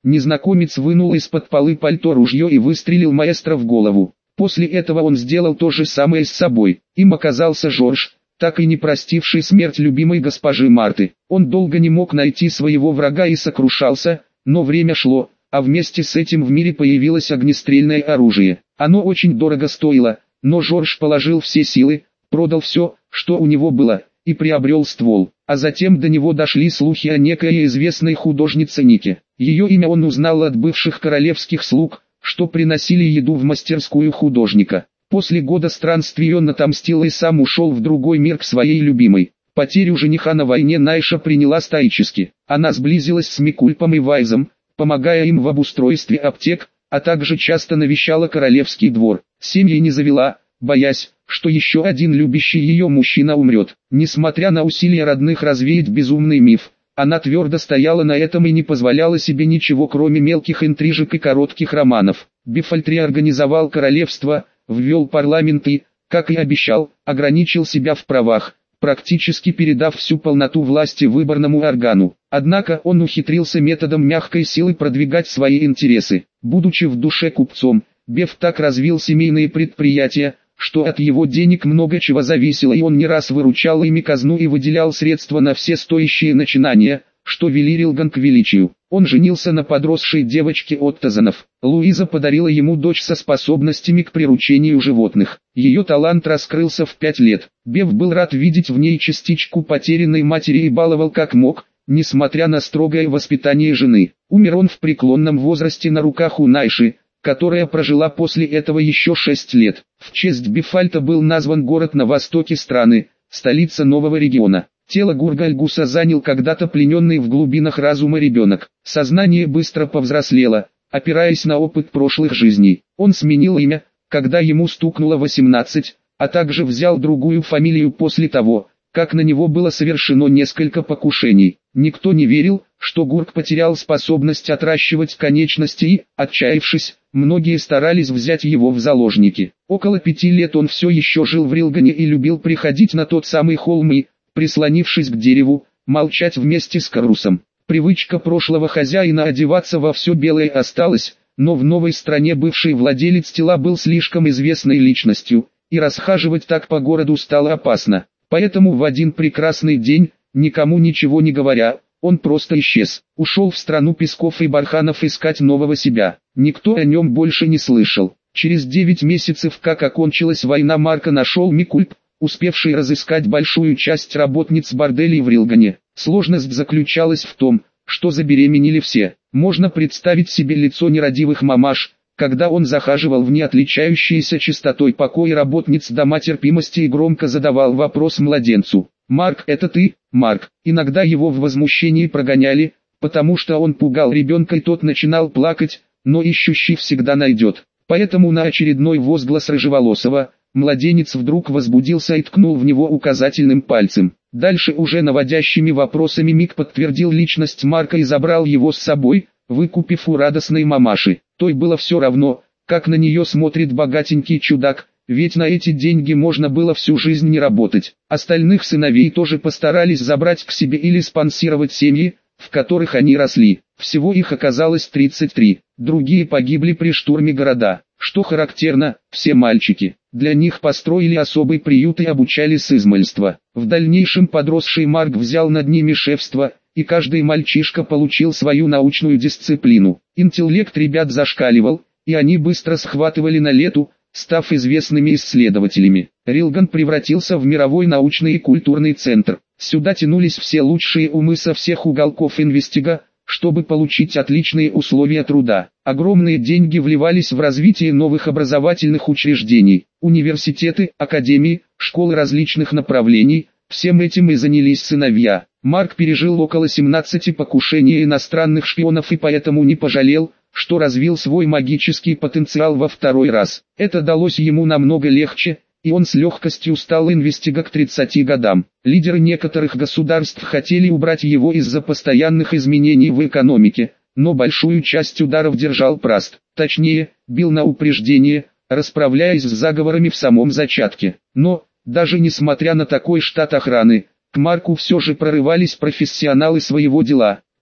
Незнакомец вынул из-под полы пальто ружье и выстрелил маэстро в голову. После этого он сделал то же самое с собой. Им оказался Жорж, так и не простивший смерть любимой госпожи Марты. Он долго не мог найти своего врага и сокрушался, но время шло, а вместе с этим в мире появилось огнестрельное оружие. Оно очень дорого стоило, но Жорж положил все силы, продал все, что у него было, и приобрел ствол. А затем до него дошли слухи о некой известной художнице Нике. Ее имя он узнал от бывших королевских слуг, что приносили еду в мастерскую художника. После года странствий он отомстил и сам ушел в другой мир к своей любимой. Потерю жениха на войне Найша приняла стоически. Она сблизилась с Микульпом и Вайзом, помогая им в обустройстве аптек, а также часто навещала королевский двор. Семьи не завела, боясь, что еще один любящий ее мужчина умрет. Несмотря на усилия родных развеять безумный миф, она твердо стояла на этом и не позволяла себе ничего кроме мелких интрижек и коротких романов. Бефальтри организовал королевство, ввел парламент и, как и обещал, ограничил себя в правах, практически передав всю полноту власти выборному органу. Однако он ухитрился методом мягкой силы продвигать свои интересы. Будучи в душе купцом, Беф так развил семейные предприятия, что от его денег много чего зависело, и он не раз выручал ими казну и выделял средства на все стоящие начинания, что вели Рилган к величию. Он женился на подросшей девочке Оттозанов. Луиза подарила ему дочь со способностями к приручению животных. Ее талант раскрылся в пять лет. Беф был рад видеть в ней частичку потерянной матери и баловал как мог, несмотря на строгое воспитание жены. Умер он в преклонном возрасте на руках у Найши, которая прожила после этого еще шесть лет. В честь Бефальта был назван город на востоке страны, столица нового региона. Тело Гургальгуса занял когда-то плененный в глубинах разума ребенок. Сознание быстро повзрослело, опираясь на опыт прошлых жизней. Он сменил имя, когда ему стукнуло восемнадцать, а также взял другую фамилию после того, как на него было совершено несколько покушений. Никто не верил, что Гурк потерял способность отращивать конечности и, отчаявшись, многие старались взять его в заложники. Около пяти лет он все еще жил в Рилгане и любил приходить на тот самый холм и, прислонившись к дереву, молчать вместе с Карусом. Привычка прошлого хозяина одеваться во все белое осталась, но в новой стране бывший владелец тела был слишком известной личностью, и расхаживать так по городу стало опасно. Поэтому в один прекрасный день, никому ничего не говоря, он просто исчез. Ушел в страну песков и барханов искать нового себя. Никто о нем больше не слышал. Через девять месяцев, как окончилась война, Марка нашел Микульп, успевший разыскать большую часть работниц борделей в Рилгане. Сложность заключалась в том, что забеременели все. Можно представить себе лицо нерадивых мамаш, когда он захаживал в неотличающиеся чистотой покои работниц дома терпимости и громко задавал вопрос младенцу: «Марк, это ты, Марк?» Иногда его в возмущении прогоняли, потому что он пугал ребенка и тот начинал плакать, но ищущий всегда найдет. Поэтому на очередной возглас рыжеволосого, младенец вдруг возбудился и ткнул в него указательным пальцем. Дальше уже наводящими вопросами Мик подтвердил личность Марка и забрал его с собой, выкупив у радостной мамаши. Той было все равно, как на нее смотрит богатенький чудак, ведь на эти деньги можно было всю жизнь не работать. Остальных сыновей тоже постарались забрать к себе или спонсировать семьи, в которых они росли. Всего их оказалось тридцать три. Другие погибли при штурме города. Что характерно, все мальчики. Для них построили особый приют и обучали с измальства. В дальнейшем подросший Марк взял над ними шефство, и каждый мальчишка получил свою научную дисциплину. Интеллект ребят зашкаливал, и они быстро схватывали на лету, став известными исследователями. Рилган превратился в мировой научный и культурный центр. Сюда тянулись все лучшие умы со всех уголков инвестига, чтобы получить отличные условия труда. Огромные деньги вливались в развитие новых образовательных учреждений, университеты, академии, школы различных направлений. Всем этим и занялись сыновья. Марк пережил около семнадцати покушений иностранных шпионов и поэтому не пожалел, что развил свой магический потенциал во второй раз. Это далось ему намного легче, и он с легкостью стал инвестига к тридцати годам. Лидеры некоторых государств хотели убрать его из-за постоянных изменений в экономике, но большую часть ударов держал Праст. Точнее, бил на упреждение, расправляясь с заговорами в самом зачатке. Но, даже несмотря на такой штат охраны, к Марку все же прорывались профессионалы своего дела.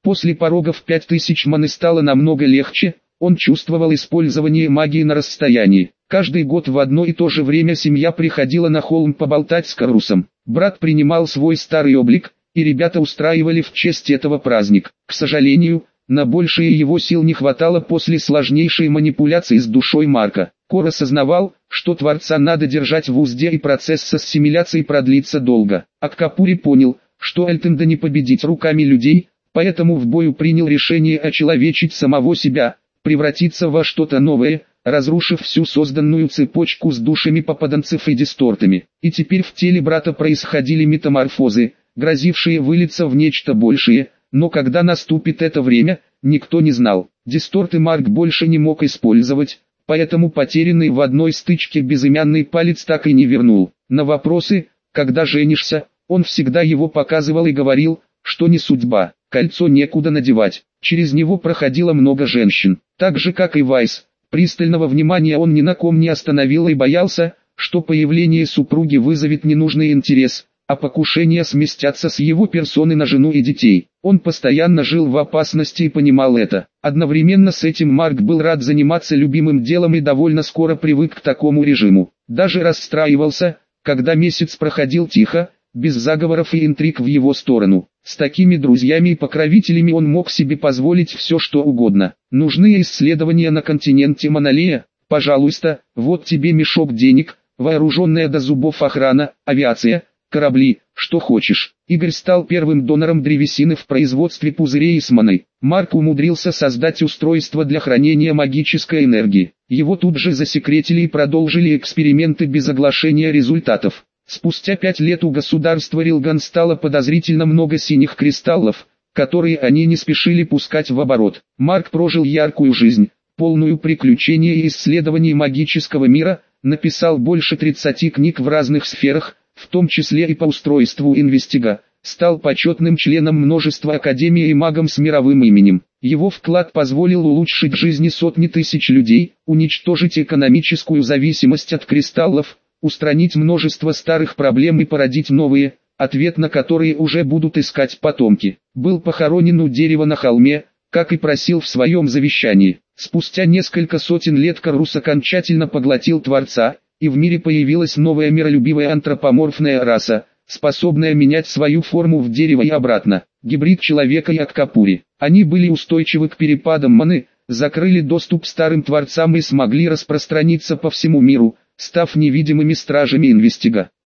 После порогов пять тысяч маны стало намного легче, он чувствовал использование магии на расстоянии. Каждый год в одно и то же время семья приходила на холм поболтать с Карусом. Брат принимал свой старый облик, и ребята устраивали в честь этого праздник. К сожалению, на большее его сил не хватало после сложнейшей манипуляции с душой Марка. Кор осознавал, что Творца надо держать в узде и процесс с ассимиляцией продлится долго. Аккапури понял, что Альтенда не победить руками людей, поэтому в бою принял решение очеловечить самого себя, превратиться во что-то новое, разрушив всю созданную цепочку с душами попаданцев и дистортами. И теперь в теле брата происходили метаморфозы, грозившие вылиться в нечто большее, но когда наступит это время, никто не знал. Дисторты Марк больше не мог использовать, поэтому потерянный в одной стычке безымянный палец так и не вернул. На вопросы, когда женишься, он всегда его показывал и говорил, что не судьба, кольцо некуда надевать. Через него проходило много женщин, так же как и Вайс. Пристального внимания он ни на ком не остановил и боялся, что появление супруги вызовет ненужный интерес, а покушения сместятся с его персоны на жену и детей. Он постоянно жил в опасности и понимал это. Одновременно с этим Марк был рад заниматься любимым делом и довольно скоро привык к такому режиму. Даже расстраивался, когда месяц проходил тихо, без заговоров и интриг в его сторону. С такими друзьями и покровителями он мог себе позволить все что угодно. Нужны исследования на континенте Монолея? Пожалуйста, вот тебе мешок денег, вооруженная до зубов охрана, авиация, корабли, что хочешь. Игорь стал первым донором древесины в производстве пузырей с маной. Марк умудрился создать устройство для хранения магической энергии. Его тут же засекретили и продолжили эксперименты без оглашения результатов. Спустя пять лет у государства Рилган стало подозрительно много синих кристаллов, которые они не спешили пускать в оборот. Марк прожил яркую жизнь, полную приключений и исследований магического мира, написал больше тридцати книг в разных сферах, в том числе и по устройству инвестига, стал почетным членом множества академий и магом с мировым именем. Его вклад позволил улучшить жизни сотни тысяч людей, уничтожить экономическую зависимость от кристаллов, устранить множество старых проблем и породить новые, ответ на которые уже будут искать потомки. Был похоронен у дерева на холме, как и просил в своем завещании. Спустя несколько сотен лет Карус окончательно поглотил Творца, и в мире появилась новая миролюбивая антропоморфная раса, способная менять свою форму в дерево и обратно. Гибрид человека и Аккапури. Они были устойчивы к перепадам маны, закрыли доступ старым Творцам и смогли распространиться по всему миру, став невидимыми стражами инвестига.